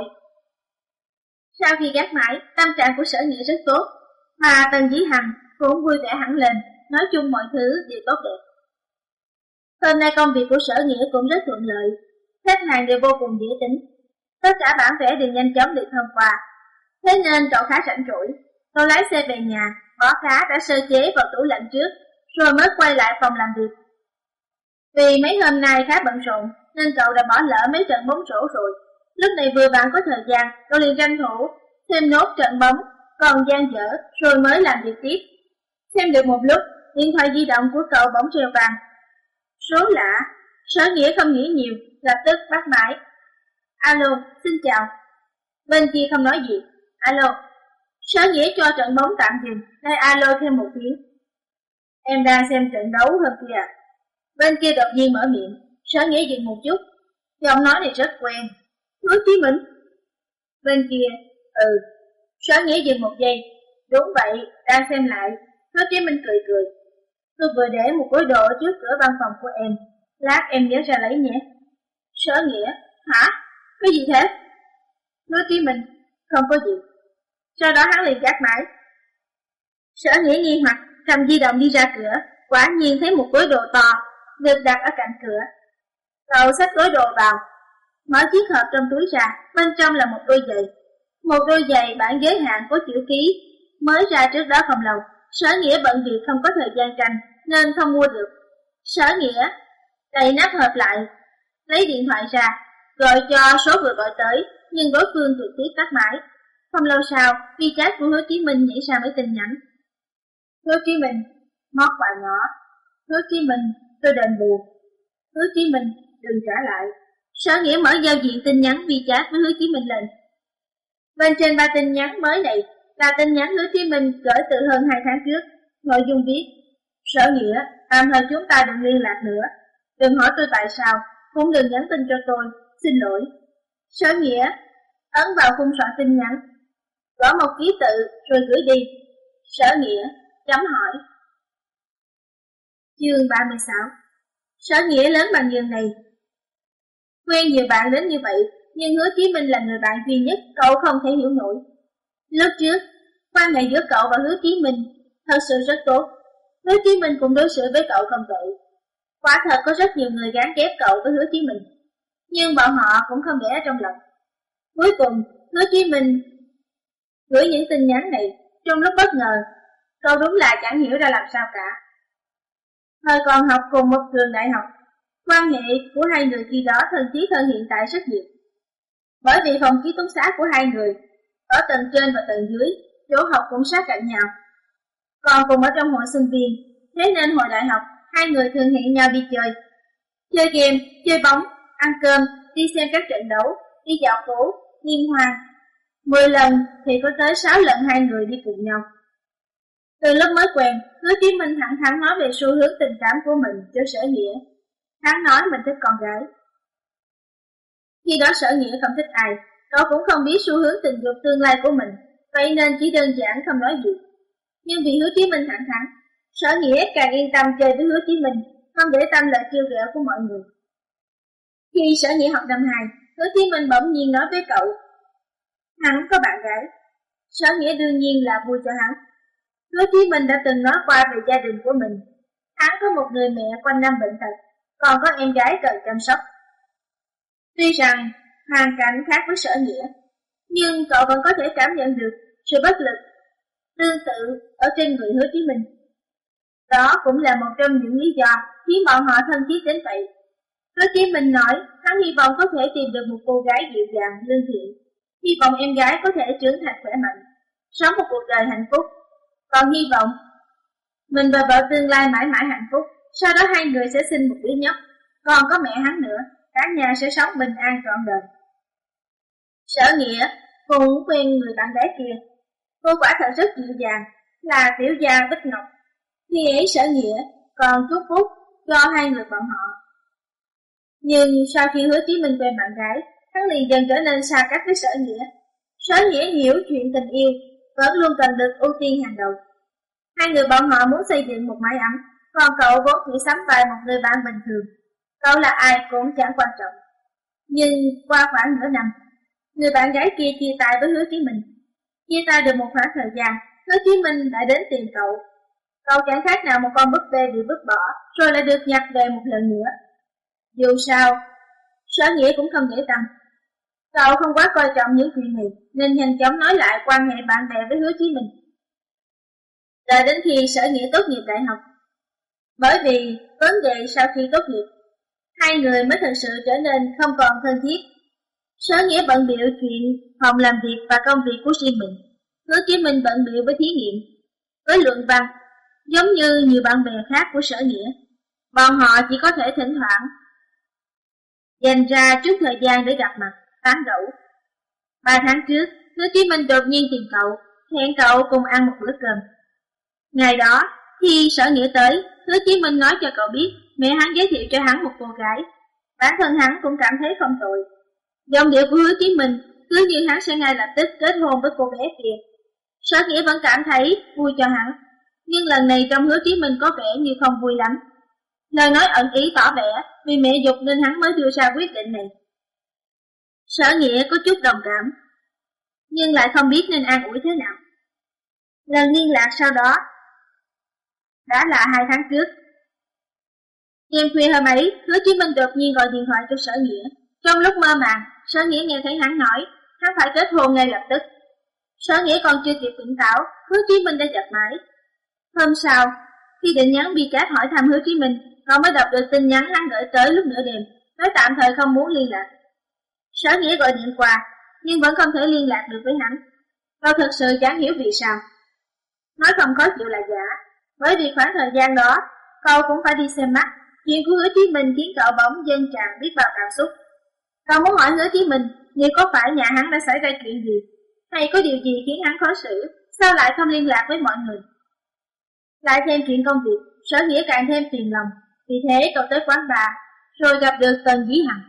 Sau khi gác máy, tâm trạng của Sở Nghĩa rất tốt, mà Tần Dĩ Hằng cũng vui vẻ hẳn lên, nói chung mọi thứ đều tốt đẹp. Hôm nay công việc của Sở Nghĩa cũng rất thuận lợi, khách hàng đều vô cùng dễ tính, tất cả bản vẽ đều nhanh chóng được thông qua. Thế nên cậu khá rảnh rỗi, cậu lái xe về nhà, bỏ cá đã sơ chế vào tủ lạnh trước, rồi mới quay lại phòng làm việc. Vì mấy hôm nay khá bận rộn, nên cậu đã bỏ lỡ mấy trận bóng rổ rồi. Lúc này vừa vặn có thời gian, cậu liền tranh thủ thêm nốt trận bóng, còn dang dở, rồi mới làm việc tiếp. Xem được một lúc, điện thoại di động của cậu bỗng reo vang. Số lạ. Sở Nghĩa không nghĩ nhiều, lập tức bắt máy. Alo, xin chào. Bên kia không nói gì. Alo. Sở Nghĩa cho trận bóng tạm dừng, lại alo thêm một tiếng. Em đang xem trận đấu hôm kia. Bên kia đột nhiên mở miệng. Sở Nghĩa dừng một chút, giọng nói này rất quen. Hứa Chí Minh. Bên kia, ừ. Sở Nghĩa dừng một giây. Đúng vậy, đang xem lại. Hứa Chí Minh cười cười. Tôi vừa để một gói đồ trước cửa văn phòng của em, lát em nhớ ra lấy nhé. Sở Nghĩa, hả? Cái gì thế? Hứa Chí Minh, không có gì. Sau đó hắn liền gác máy. Sở Nghĩa nghi hoặc cầm di động đi ra cửa, quả nhiên thấy một gói đồ to được đặt ở cạnh cửa. Cậu xách gói đồ vào. mở chiếc hộp trong túi ra, bên trong là một đôi giày. Một đôi giày bản giới hạn có chữ ký, mới ra trước đó không lâu. Sở Nghĩa bận việc không có thời gian tranh, nên không mua được. Sở Nghĩa đậy nắp hộp lại, lấy điện thoại ra, gọi cho số vừa gọi tới, nhưng đối phương trực tiếp tắt máy. Không lâu sau, WeChat của Hứa Chí Minh nhảy ra mấy tin nhắn. Hứa Chí Minh, mót quà ngõ. Hứa Chí Minh, tôi đền bù. Hứa Chí Minh, đừng trả lại. Sở Nghĩa mở giao diện tin nhắn WeChat với Hứa Chí Minh lên. Bên trên ba tin nhắn mới này là tin nhắn Hứa Chí Minh gửi từ hơn hai tháng trước. Nội dung viết: Sở Nghĩa, tạm thời chúng ta đừng liên lạc nữa. Đừng hỏi tôi tại sao, cũng đừng nhắn tin cho tôi, xin lỗi. Sở Nghĩa ấn vào khung soạn tin nhắn, gõ một ký tự rồi gửi đi. Sở Nghĩa chấm hỏi. Chương ba mươi sáu. Sở Nghĩa lớn bằng giường này. Quen nhiều bạn đến như vậy, nhưng Hứa Chí Minh là người bạn duy nhất cậu không thể hiểu nổi. Lúc trước, quan hệ giữa cậu và Hứa Chí Minh thật sự rất tốt. Hứa Chí Minh cũng đối xử với cậu không tệ. Quả thật có rất nhiều người gán ghép cậu với Hứa Chí Minh, nhưng bọn họ cũng không để ở trong lòng. Cuối cùng, Hứa Chí Minh gửi những tin nhắn này trong lúc bất ngờ. Cậu đúng là chẳng hiểu ra làm sao cả. Thời còn học cùng một trường đại học, quan hệ của hai người khi đó thân thiết hơn hiện tại rất nhiều. Bởi vì phòng ký túc xá của hai người ở tầng trên và tầng dưới, chỗ học cũng sát cạnh nhau. Còn cùng ở trong hội sinh viên, thế nên hồi đại học hai người thường hẹn nhau đi chơi. Chơi game, chơi bóng, ăn cơm, đi xem các trận đấu, đi dạo phố, liên hoan. Mười lần thì có tới sáu lần hai người đi cùng nhau. Từ lúc mới quen, Hứa Chí Minh thẳng thắn nói về xu hướng tình cảm của mình cho Sở Nghĩa. Hắn nói mình thích con gái. Khi đó Sở Nghĩa không thích ai, cậu cũng không biết xu hướng tình dục tương lai của mình, vậy nên chỉ đơn giản không nói gì. Nhưng vì Hứa Chí Minh thẳng thắn, Sở Nghĩa càng yên tâm chơi với Hứa Chí Minh, không để tâm lời kêu ghẹo của mọi người. Khi Sở Nghĩa học năm hai, Hứa Chí Minh bỗng nhiên nói với cậu hắn có bạn gái. Sở Nghĩa đương nhiên là vui cho hắn. Hứa Chí Minh đã từng nói qua về gia đình của mình. Hắn có một người mẹ quanh năm bệnh tật, còn có em gái cần chăm sóc. Tuy rằng hoàn cảnh khác với Sở Nghĩa, nhưng cậu vẫn có thể cảm nhận được sự bất lực tương tự ở trên người Hứa Chí Minh. Đó cũng là một trong những lý do khiến bọn họ thân thiết đến vậy. Hứa Chí Minh nói hắn hy vọng có thể tìm được một cô gái dịu dàng, lương thiện, hy vọng em gái có thể trưởng thành khỏe mạnh, sống một cuộc đời hạnh phúc. Còn hy vọng mình và vợ tương lai mãi mãi hạnh phúc. Sau đó hai người sẽ sinh một đứa nhóc, còn có mẹ hắn nữa, cả nhà sẽ sống bình an trọn đời. Sở Nghĩa cũng quen người bạn gái kia. Cô quả thật rất dịu dàng, là tiểu gia Bích Ngọc. Khi ấy Sở Nghĩa còn chúc phúc cho hai người bọn họ. Nhưng sau khi Hứa Chí Minh quen bạn gái, hắn liền dần trở nên xa cách với Sở Nghĩa. Sở Nghĩa hiểu chuyện tình yêu vẫn luôn cần được ưu tiên hàng đầu. Hai người bọn họ muốn xây dựng một mái ấm, còn cậu vốn chỉ sắm vai một người bạn bình thường. Cậu là ai cũng chẳng quan trọng. Nhưng qua khoảng nửa năm, người bạn gái kia chia tay với Hứa Chí Minh. Chia tay được một khoảng thời gian, Hứa Chí Minh đã đến tìm cậu. Cậu chẳng khác nào một con búp bê bị vứt bỏ, rồi lại được nhặt về một lần nữa. Dù sao, Sở Nghĩa cũng không để tâm. Cậu không quá coi trọng những chuyện này, nên nhanh chóng nói lại quan hệ bạn bè với Hứa Chí Minh. Đợi đến khi Sở Nghĩa tốt nghiệp đại học. Bởi vì vấn đề sau khi tốt nghiệp, hai người mới thật sự trở nên không còn thân thiết. Sở Nghĩa bận bịu chuyện phòng làm việc và công việc của riêng mình. Hứa Chí Minh bận bịu với thí nghiệm, với luận văn. Giống như nhiều bạn bè khác của Sở Nghĩa, bọn họ chỉ có thể thỉnh thoảng dành ra chút thời gian để gặp mặt, tán gẫu. Ba tháng trước, Hứa Chí Minh đột nhiên tìm cậu, hẹn cậu cùng ăn một bữa cơm. Ngày đó, khi Sở Nghĩa tới, Hứa Chí Minh nói cho cậu biết mẹ hắn giới thiệu cho hắn một cô gái. Bản thân hắn cũng cảm thấy không tội. Giọng điệu của Hứa Chí Minh cứ như hắn sẽ ngay lập tức kết hôn với cô bé kia. Sở Nghĩa vẫn cảm thấy vui cho hắn, nhưng lần này trong Hứa Chí Minh có vẻ như không vui lắm. Lời nói ẩn ý tỏ vẻ vì mẹ giục nên hắn mới đưa ra quyết định này. Sở Nghĩa có chút đồng cảm, nhưng lại không biết nên an ủi thế nào. Lần liên lạc sau đó đã là hai tháng trước. Đêm khuya hôm ấy, Hứa Chí Minh đột nhiên gọi điện thoại cho Sở Nghĩa. Trong lúc mơ màng, Sở Nghĩa nghe thấy hắn nói, hắn phải kết hôn ngay lập tức. Sở Nghĩa còn chưa kịp tỉnh táo, Hứa Chí Minh đã giật máy. Hôm sau, khi định nhắn WeChat hỏi thăm Hứa Chí Minh, cậu mới đọc được tin nhắn hắn gửi tới lúc nửa đêm, nói tạm thời không muốn liên lạc. Sở Nghĩa gọi điện qua, nhưng vẫn không thể liên lạc được với hắn. Cậu thật sự chẳng hiểu vì sao. Nói không khó chịu là giả, bởi vì khoảng thời gian đó, cậu cũng phải đi xem mắt. Chuyện của Hứa Chí Minh khiến cậu bỗng dâng tràn biết bao cảm xúc. Cậu muốn hỏi Hứa Chí Minh, liệu có phải nhà hắn đã xảy ra chuyện gì, hay có điều gì khiến hắn khó xử, sao lại không liên lạc với mọi người. Lại thêm chuyện công việc, Sở Nghĩa càng thêm phiền lòng, vì thế cậu tới quán bar, rồi gặp được Tần Dĩ Hằng.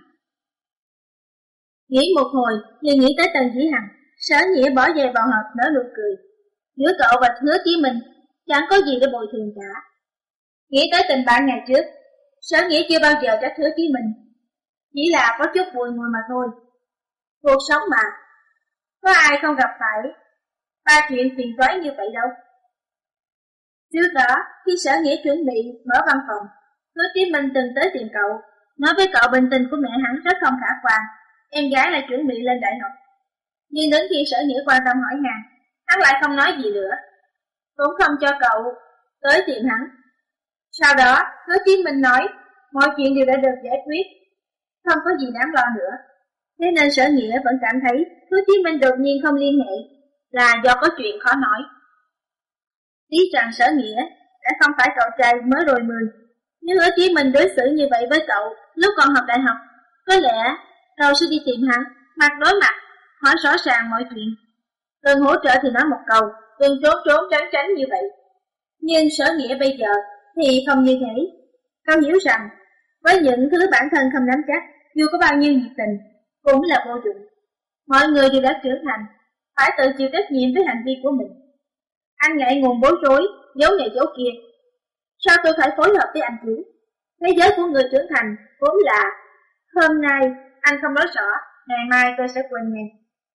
Nghĩ một hồi, nhưng nghĩ tới Tần Dĩ Hằng, Sở Nghĩa bỏ giày vào hộp nở nụ cười. Giữa cậu và Hứa Chí Minh chẳng có gì để bồi thường cả. Nghĩ tới tình bạn ngày trước, Sở Nghĩa chưa bao giờ trách Hứa Chí Minh, chỉ là có chút bùi ngùi mà thôi. Cuộc sống mà, có ai không gặp phải ba chuyện phiền toái như vậy đâu. Trước đó, khi Sở Nghĩa chuẩn bị mở văn phòng, Hứa Chí Minh từng tới tìm cậu, nói với cậu bệnh tình của mẹ hắn rất không khả quan, em gái lại chuẩn bị lên đại học. Nhưng đến khi Sở Nghĩa quan tâm hỏi han, hắn lại không nói gì nữa, cũng không cho cậu tới tìm hắn. Sau đó, Hứa Chí Minh nói, mọi chuyện đều đã được giải quyết, không có gì đáng lo nữa. Thế nên Sở Nghĩa vẫn cảm thấy Hứa Chí Minh đột nhiên không liên hệ là do có chuyện khó nói. Tiếc rằng Sở Nghĩa đã không phải cậu trai mới đôi mươi, nếu Hứa Chí Minh đối xử như vậy với cậu lúc còn học đại học, có lẽ cậu sẽ đi tìm hắn, mặt đối mặt, hỏi rõ ràng mọi chuyện. Cần hỗ trợ thì nói một câu, đừng trốn trốn tránh tránh như vậy. Nhưng Sở Nghĩa bây giờ thì không như thế. Cậu hiểu rằng với những thứ bản thân không nắm chắc, dù có bao nhiêu nhiệt tình cũng là vô dụng. Mọi người đều đã trưởng thành, phải tự chịu trách nhiệm với hành vi của mình. Anh ngại ngùng bối rối, giấu này giấu kia. Sao tôi phải phối hợp với anh chứ? Thế giới của người trưởng thành vốn là hôm nay anh không nói rõ, ngày mai tôi sẽ quên ngay.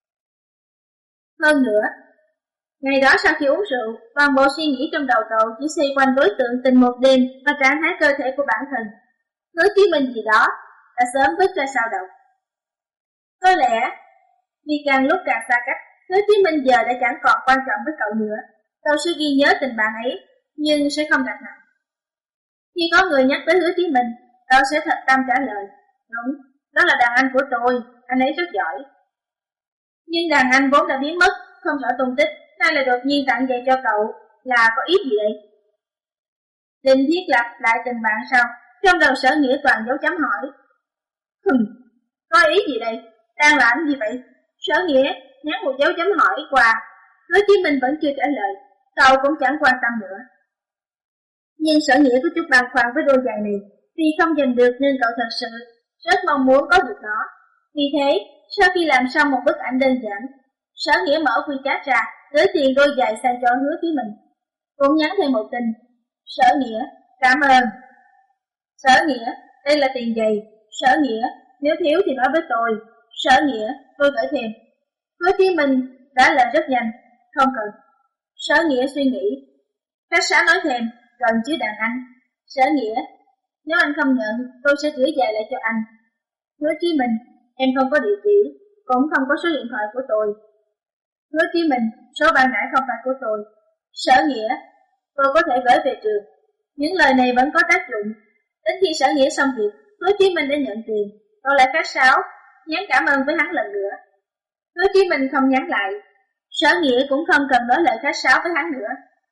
Hơn nữa, ngày đó sau khi uống rượu, toàn bộ suy nghĩ trong đầu cậu chỉ xoay quanh đối tượng tình một đêm và trạng thái cơ thể của bản thân. Hứa Chí Minh gì đó đã sớm vứt ra sau đầu. Có lẽ vì càng lúc càng xa cách, Hứa Chí Minh giờ đã chẳng còn quan trọng với cậu nữa. Cậu sẽ ghi nhớ tình bạn ấy, nhưng sẽ không đặt nặng. Khi có người nhắc tới Hứa Chí Minh, cậu sẽ thật tâm trả lời, đúng, đó là đàn anh của tôi, anh ấy rất giỏi. Nhưng đàn anh vốn đã biến mất, không rõ tung tích, nay lại đột nhiên tặng giày cho cậu, là có ý gì đây? Định thiết lập lại tình bạn sao? Trong đầu Sở Nghĩa toàn dấu chấm hỏi. Hừm, có ý gì đây? Đang làm gì vậy? Sở Nghĩa nhắn một dấu chấm hỏi qua. Hứa Chí Minh vẫn chưa trả lời, cậu cũng chẳng quan tâm nữa. Nhưng Sở Nghĩa có chút băn khoăn với đôi giày này, vì không giành được nên cậu thật sự rất mong muốn có được nó. Vì thế, sau khi làm xong một bức ảnh đơn giản, Sở Nghĩa mở WeChat ra, gửi tiền đôi giày sang cho Hứa Chí Minh. Cũng nhắn thêm một tin. Sở Nghĩa, cảm ơn. Sở Nghĩa, đây là tiền giày. Sở Nghĩa, nếu thiếu thì nói với tôi. Sở Nghĩa, tôi gửi thêm. Hứa Chí Minh đã lời rất nhanh, không cần. Sở Nghĩa suy nghĩ. Khách sáo nói thêm, cần chứ đàn anh. Sở Nghĩa, nếu anh không nhận, tôi sẽ gửi giày lại cho anh. Hứa Chí Minh, em không có địa chỉ, cũng không có số điện thoại của tôi. Hứa Chí Minh, số ban nãy không phải của tôi. Sở Nghĩa, tôi có thể gửi về trường. Những lời này vẫn có tác dụng. Đến khi Sở Nghĩa xong việc, Hứa Chí Minh đã nhận tiền, còn lại khách sáo, nhắn cảm ơn với hắn lần nữa. Hứa Chí Minh không nhắn lại, Sở Nghĩa cũng không cần nói lời khách sáo với hắn nữa.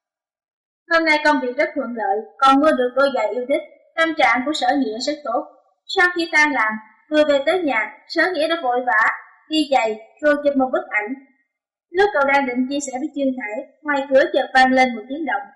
Hôm nay công việc rất thuận lợi, còn mua được đôi giày yêu thích, tâm trạng của Sở Nghĩa rất tốt. Sau khi tan làm, vừa về tới nhà, Sở Nghĩa đã vội vã đi giày rồi chụp một bức ảnh. Lúc cậu đang định chia sẻ với Trương Thải, ngoài cửa chợt vang lên một tiếng động.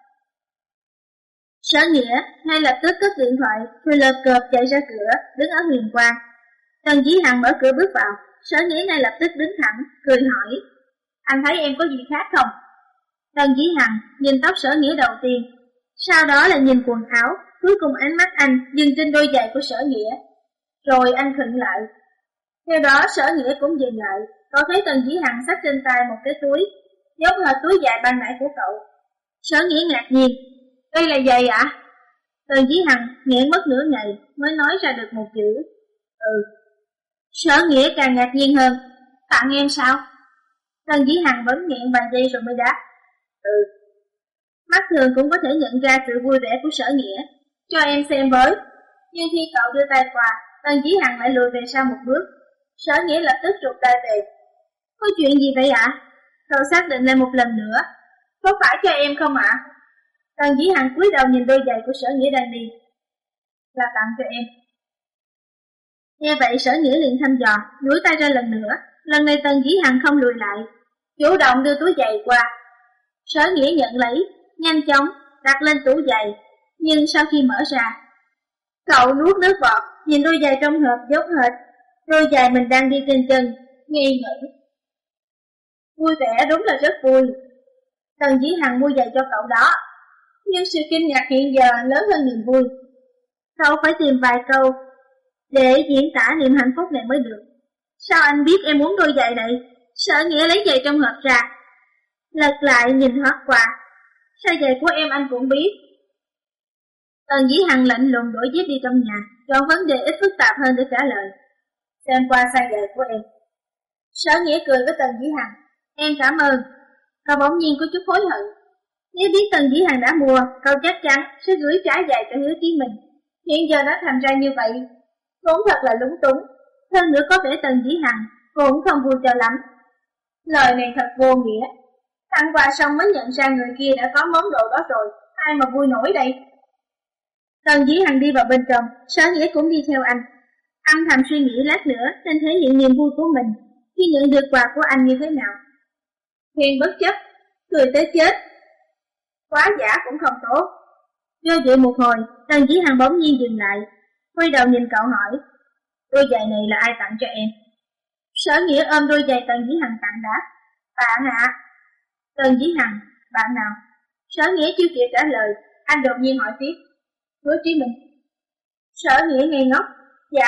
Sở Nghĩa ngay lập tức cất điện thoại, rồi lợp cợp chạy ra cửa, đứng ở huyền quang. Tần Dĩ Hằng mở cửa bước vào, Sở Nghĩa ngay lập tức đứng thẳng, cười hỏi, anh thấy em có gì khác không? Tần Dĩ Hằng nhìn tóc Sở Nghĩa đầu tiên, sau đó là nhìn quần áo, cuối cùng ánh mắt anh dừng trên đôi giày của Sở Nghĩa. Rồi anh khựng lại. Theo đó Sở Nghĩa cũng dừng lại, cậu thấy Tần Dĩ Hằng xách trên tay một cái túi, giống hệt túi giày ban nãy của cậu. Sở Nghĩa ngạc nhiên, đây là giày ạ? À? Tần Dĩ Hằng nghẹn mất nửa ngày mới nói ra được một chữ, ừ. Sở Nghĩa càng ngạc nhiên hơn. Tặng em sao? Tần Dĩ Hằng vẫn nghẹn vài giây rồi mới đáp. Ừ. Mắt thường cũng có thể nhận ra sự vui vẻ của Sở Nghĩa. Cho em xem với. Nhưng khi cậu đưa tay qua, Tần Dĩ Hằng lại lùi về sau một bước. Sở Nghĩa lập tức rụt tay về. Có chuyện gì vậy ạ? À? Cậu xác định lại một lần nữa. Có phải cho em không ạ? À? Tần Dĩ Hằng cúi đầu nhìn đôi giày của Sở Nghĩa đang đi. Là tặng cho em. Nghe vậy Sở Nghĩa liền thăm dò, duỗi tay ra lần nữa. Lần này Tần Dĩ Hằng không lùi lại, chủ động đưa túi giày qua. Sở Nghĩa nhận lấy, nhanh chóng đặt lên tủ giày. Nhưng sau khi mở ra, cậu nuốt nước bọt, nhìn đôi giày trong hộp giống hệt đôi giày mình đang đi trên chân, ngây ngẩn. Vui vẻ, đúng là rất vui. Tần Dĩ Hằng mua giày cho cậu đó. Nhưng sự kinh ngạc hiện giờ lớn hơn niềm vui. Cậu phải tìm vài câu để diễn tả niềm hạnh phúc này mới được. Sao anh biết em muốn đôi giày này? Sở Nghĩa lấy giày trong hộp ra, lật lại nhìn thoáng qua. Sao giày của em anh cũng biết? Tần Dĩ Hằng lạnh lùng đổi dép đi trong nhà, chọn vấn đề ít phức tạp hơn để trả lời. Xem qua size giày của em. Sở Nghĩa cười với Tần Dĩ Hằng. Em cảm ơn. Cậu bỗng nhiên có chút hối hận. Nếu biết Tần Dĩ Hằng đã mua, cậu chắc chắn sẽ gửi trả giày cho Hứa Chí Minh. Hiện giờ nó thành ra như vậy, cũng thật là lúng túng. Hơn nữa có vẻ Tần Dĩ Hằng cũng không vui cho lắm. Lời này thật vô nghĩa. Tặng quà xong mới nhận ra người kia đã có món đồ đó rồi, ai mà vui nổi đây? Tần Dĩ Hằng đi vào bên trong, Sở Nghĩa cũng đi theo anh. Âm thầm suy nghĩ lát nữa nên thể hiện niềm vui của mình khi nhận được quà của anh như thế nào. Hiền bất chấp, cười tới chết. Quá giả cũng không tốt. Do dự một hồi, Tần Dĩ Hằng bỗng nhiên dừng lại, quay đầu nhìn cậu hỏi. Đôi giày này là ai tặng cho em? Sở Nghĩa ôm đôi giày Tần Dĩ Hằng tặng đáp. Bạn ạ. À? Tần Dĩ Hằng, bạn nào? Sở Nghĩa chưa kịp trả lời, anh đột nhiên hỏi tiếp. Hứa Chí Minh. Sở Nghĩa ngây ngốc. Dạ.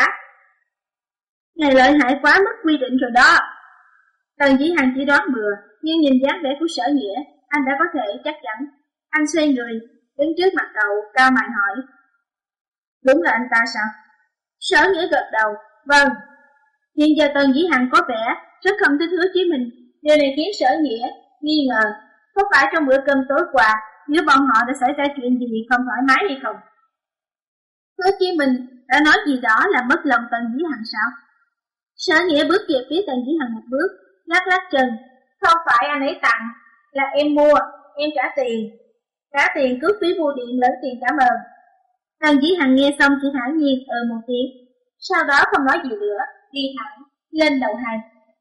Này lợi hại quá mất quy định rồi đó. Tần Dĩ Hằng chỉ đoán bừa, nhưng nhìn dáng vẻ của Sở Nghĩa, anh đã có thể chắc chắn. Anh xoay người, đứng trước mặt cậu, cao mày hỏi. Đúng là anh ta sao? Sở Nghĩa gật đầu. Vâng. Hiện giờ Tần Dĩ Hằng có vẻ rất không thích Hứa Chí Minh. Điều này khiến Sở Nghĩa nghi ngờ, có phải trong bữa cơm tối qua giữa bọn họ đã xảy ra chuyện gì không thoải mái hay không? Hứa Chí Minh đã nói gì đó là mất lòng Tần Dĩ Hằng sao? Sở Nghĩa bước về phía Tần Dĩ Hằng một bước, lắc lắc chân. Không phải anh ấy tặng, là em mua, em trả tiền. Trả tiền cước phí bưu điện lẫn tiền cảm ơn. Tần Dĩ Hằng nghe xong chỉ thản nhiên ừ một tiếng, sau đó không nói gì nữa, đi thẳng lên đầu hàng.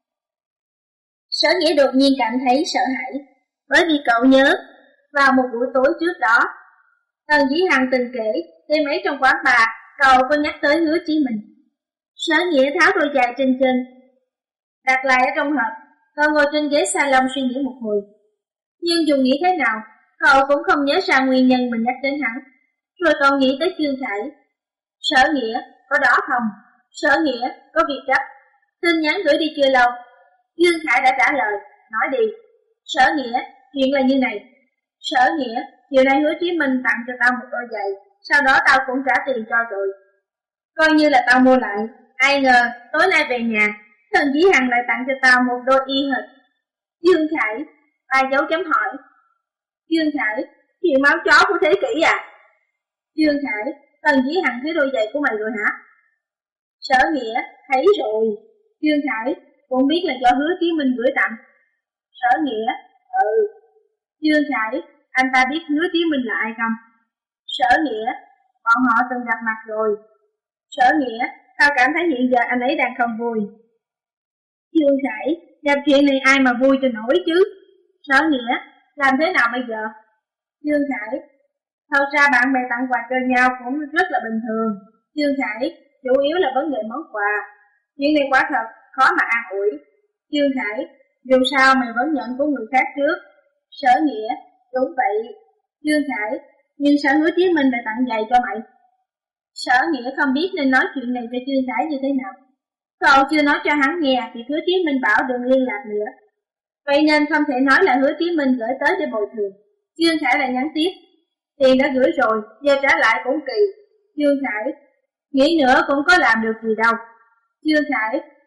Sở Nghĩa đột nhiên cảm thấy sợ hãi, bởi vì cậu nhớ vào một buổi tối trước đó, Tần Dĩ Hằng từng kể đêm ấy trong quán bar, cậu có nhắc tới Hứa Chí Minh. Sở Nghĩa tháo đôi giày trên chân, đặt lại ở trong hộp, cậu ngồi trên ghế salon suy nghĩ một hồi. Nhưng dù nghĩ thế nào, cậu cũng không nhớ ra nguyên nhân mình nhắc đến hắn. Rồi cậu nghĩ tới Trương Khải. Sở Nghĩa, có đó không? Sở Nghĩa, có việc gấp. Tin nhắn gửi đi chưa lâu. Dương Khải đã trả lời, nói đi. Sở Nghĩa, chuyện là như này. Sở Nghĩa, chiều nay Hứa Chí Minh tặng cho tao một đôi giày, sau đó tao cũng trả tiền cho rồi. Coi như là tao mua lại. Ai ngờ, tối nay về nhà, Tần Dĩ Hằng lại tặng cho tao một đôi y hệt. Dương Khải, ba dấu chấm hỏi. Dương Khải, chuyện máu chó của thế kỷ à? Dương Khải, Tần Dĩ Hằng thấy đôi giày của mày rồi hả? Sở Nghĩa, thấy rồi. Dương Khải, cũng biết là do Hứa Chí Minh gửi tặng. Sở Nghĩa, ừ. Dương Khải, anh ta biết Hứa Chí Minh là ai không? Sở Nghĩa, bọn họ từng gặp mặt rồi. Sở Nghĩa, tao cảm thấy hiện giờ anh ấy đang không vui. Dương Khải, gặp chuyện này ai mà vui cho nổi chứ? Sở Nghĩa, làm thế nào bây giờ? Dương Khải, thật ra bạn bè tặng quà cho nhau cũng rất là bình thường. Dương Khải, chủ yếu là vấn đề món quà. Chuyện này quả thật khó mà an ủi. Dương Khải, dù sao mày vẫn nhận của người khác trước. Sở Nghĩa, đúng vậy. Dương Khải, nhưng sao Hứa Chí Minh lại tặng giày cho mày? Sở Nghĩa không biết nên nói chuyện này cho Dương Khải như thế nào. Cậu chưa nói cho hắn nghe thì Hứa Chí Minh bảo đừng liên lạc nữa. Vậy nên không thể nói là Hứa Chí Minh gửi tới để bồi thường. Dương Khải lại nhắn tiếp. Tiền đã gửi rồi, giờ trả lại cũng kỳ. Dương Khải, nghĩ nữa cũng có làm được gì đâu. Dương Khải,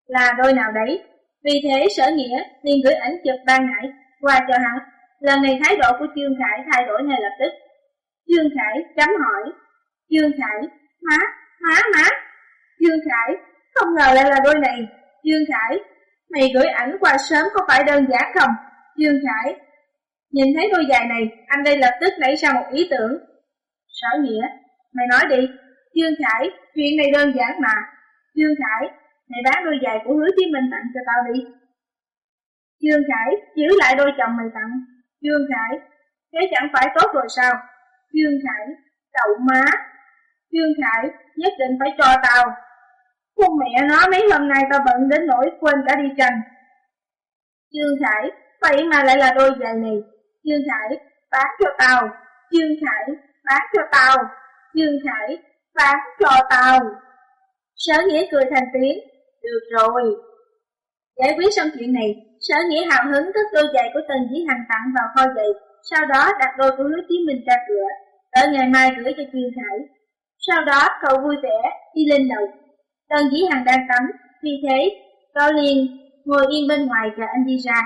là đôi nào đấy. Vì thế Sở Nghĩa liền gửi ảnh chụp ban nãy qua cho hắn. Lần này thái độ của Trương Khải thay đổi ngay lập tức. Trương Khải chấm hỏi. Trương Khải, má, má, má. Trương Khải, không ngờ lại là đôi này. Trương Khải, mày gửi ảnh qua sớm có phải đơn giản không? Trương Khải, nhìn thấy đôi giày này, anh đây lập tức nảy ra một ý tưởng. Sở Nghĩa, mày nói đi. Trương Khải, chuyện này đơn giản mà. Trương Khải, mày bán đôi giày của Hứa Chí Minh tặng cho tao đi. Trương Khải, giữ lại đôi chồng mày tặng. Trương Khải, thế chẳng phải tốt rồi sao? Trương Khải, đậu má. Trương Khải, nhất định phải cho tao. Con mẹ nó mấy hôm nay tao bận đến nỗi quên cả đi tranh. Trương Khải, vậy mà lại là đôi giày này. Trương Khải, bán cho tao. Trương Khải, bán cho tao. Trương Khải, bán cho tao. Sở Nghĩa cười thành tiếng. Được rồi. Giải quyết xong chuyện này, Sở Nghĩa hào hứng cất đôi giày của Tần Dĩ Hằng tặng vào kho giày, sau đó đặt đôi của Hứa Chí Minh ra cửa, đợi ngày mai gửi cho Trương Khải. Sau đó cậu vui vẻ đi lên lầu. Tần Dĩ Hằng đang tắm, vì thế cậu liền ngồi yên bên ngoài chờ anh đi ra.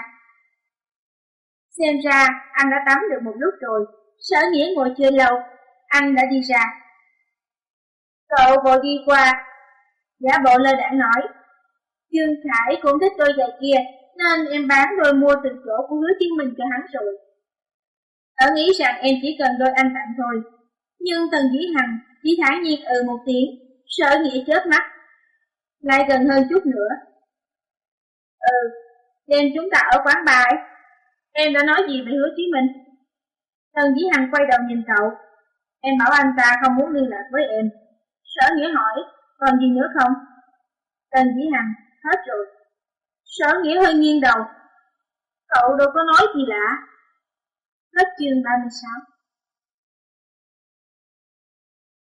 Xem ra anh đã tắm được một lúc rồi. Sở Nghĩa ngồi chơi lâu, anh đã đi ra. Cậu vội đi qua, giả bộ lơ đãng nói. Trương Khải cũng thích đôi giày kia, nên em bán đôi mua từ chỗ của Hứa Chí Minh cho hắn rồi. Cậu nghĩ rằng em chỉ cần đôi anh tặng thôi. Nhưng Tần Dĩ Hằng chỉ thản nhiên ừ một tiếng. Sở Nghĩa chớp mắt. Lại gần hơn chút nữa. Ừ, đêm chúng ta ở quán bar ấy. Em đã nói gì về Hứa Chí Minh? Tần Dĩ Hằng quay đầu nhìn cậu. Em bảo anh ta không muốn liên lạc với em. Sở Nghĩa hỏi, còn gì nữa không? Tần Dĩ Hằng, hết rồi. Sở Nghĩa hơi nghiêng đầu. Cậu đâu có nói gì lạ. Hết chương ba mươi sáu.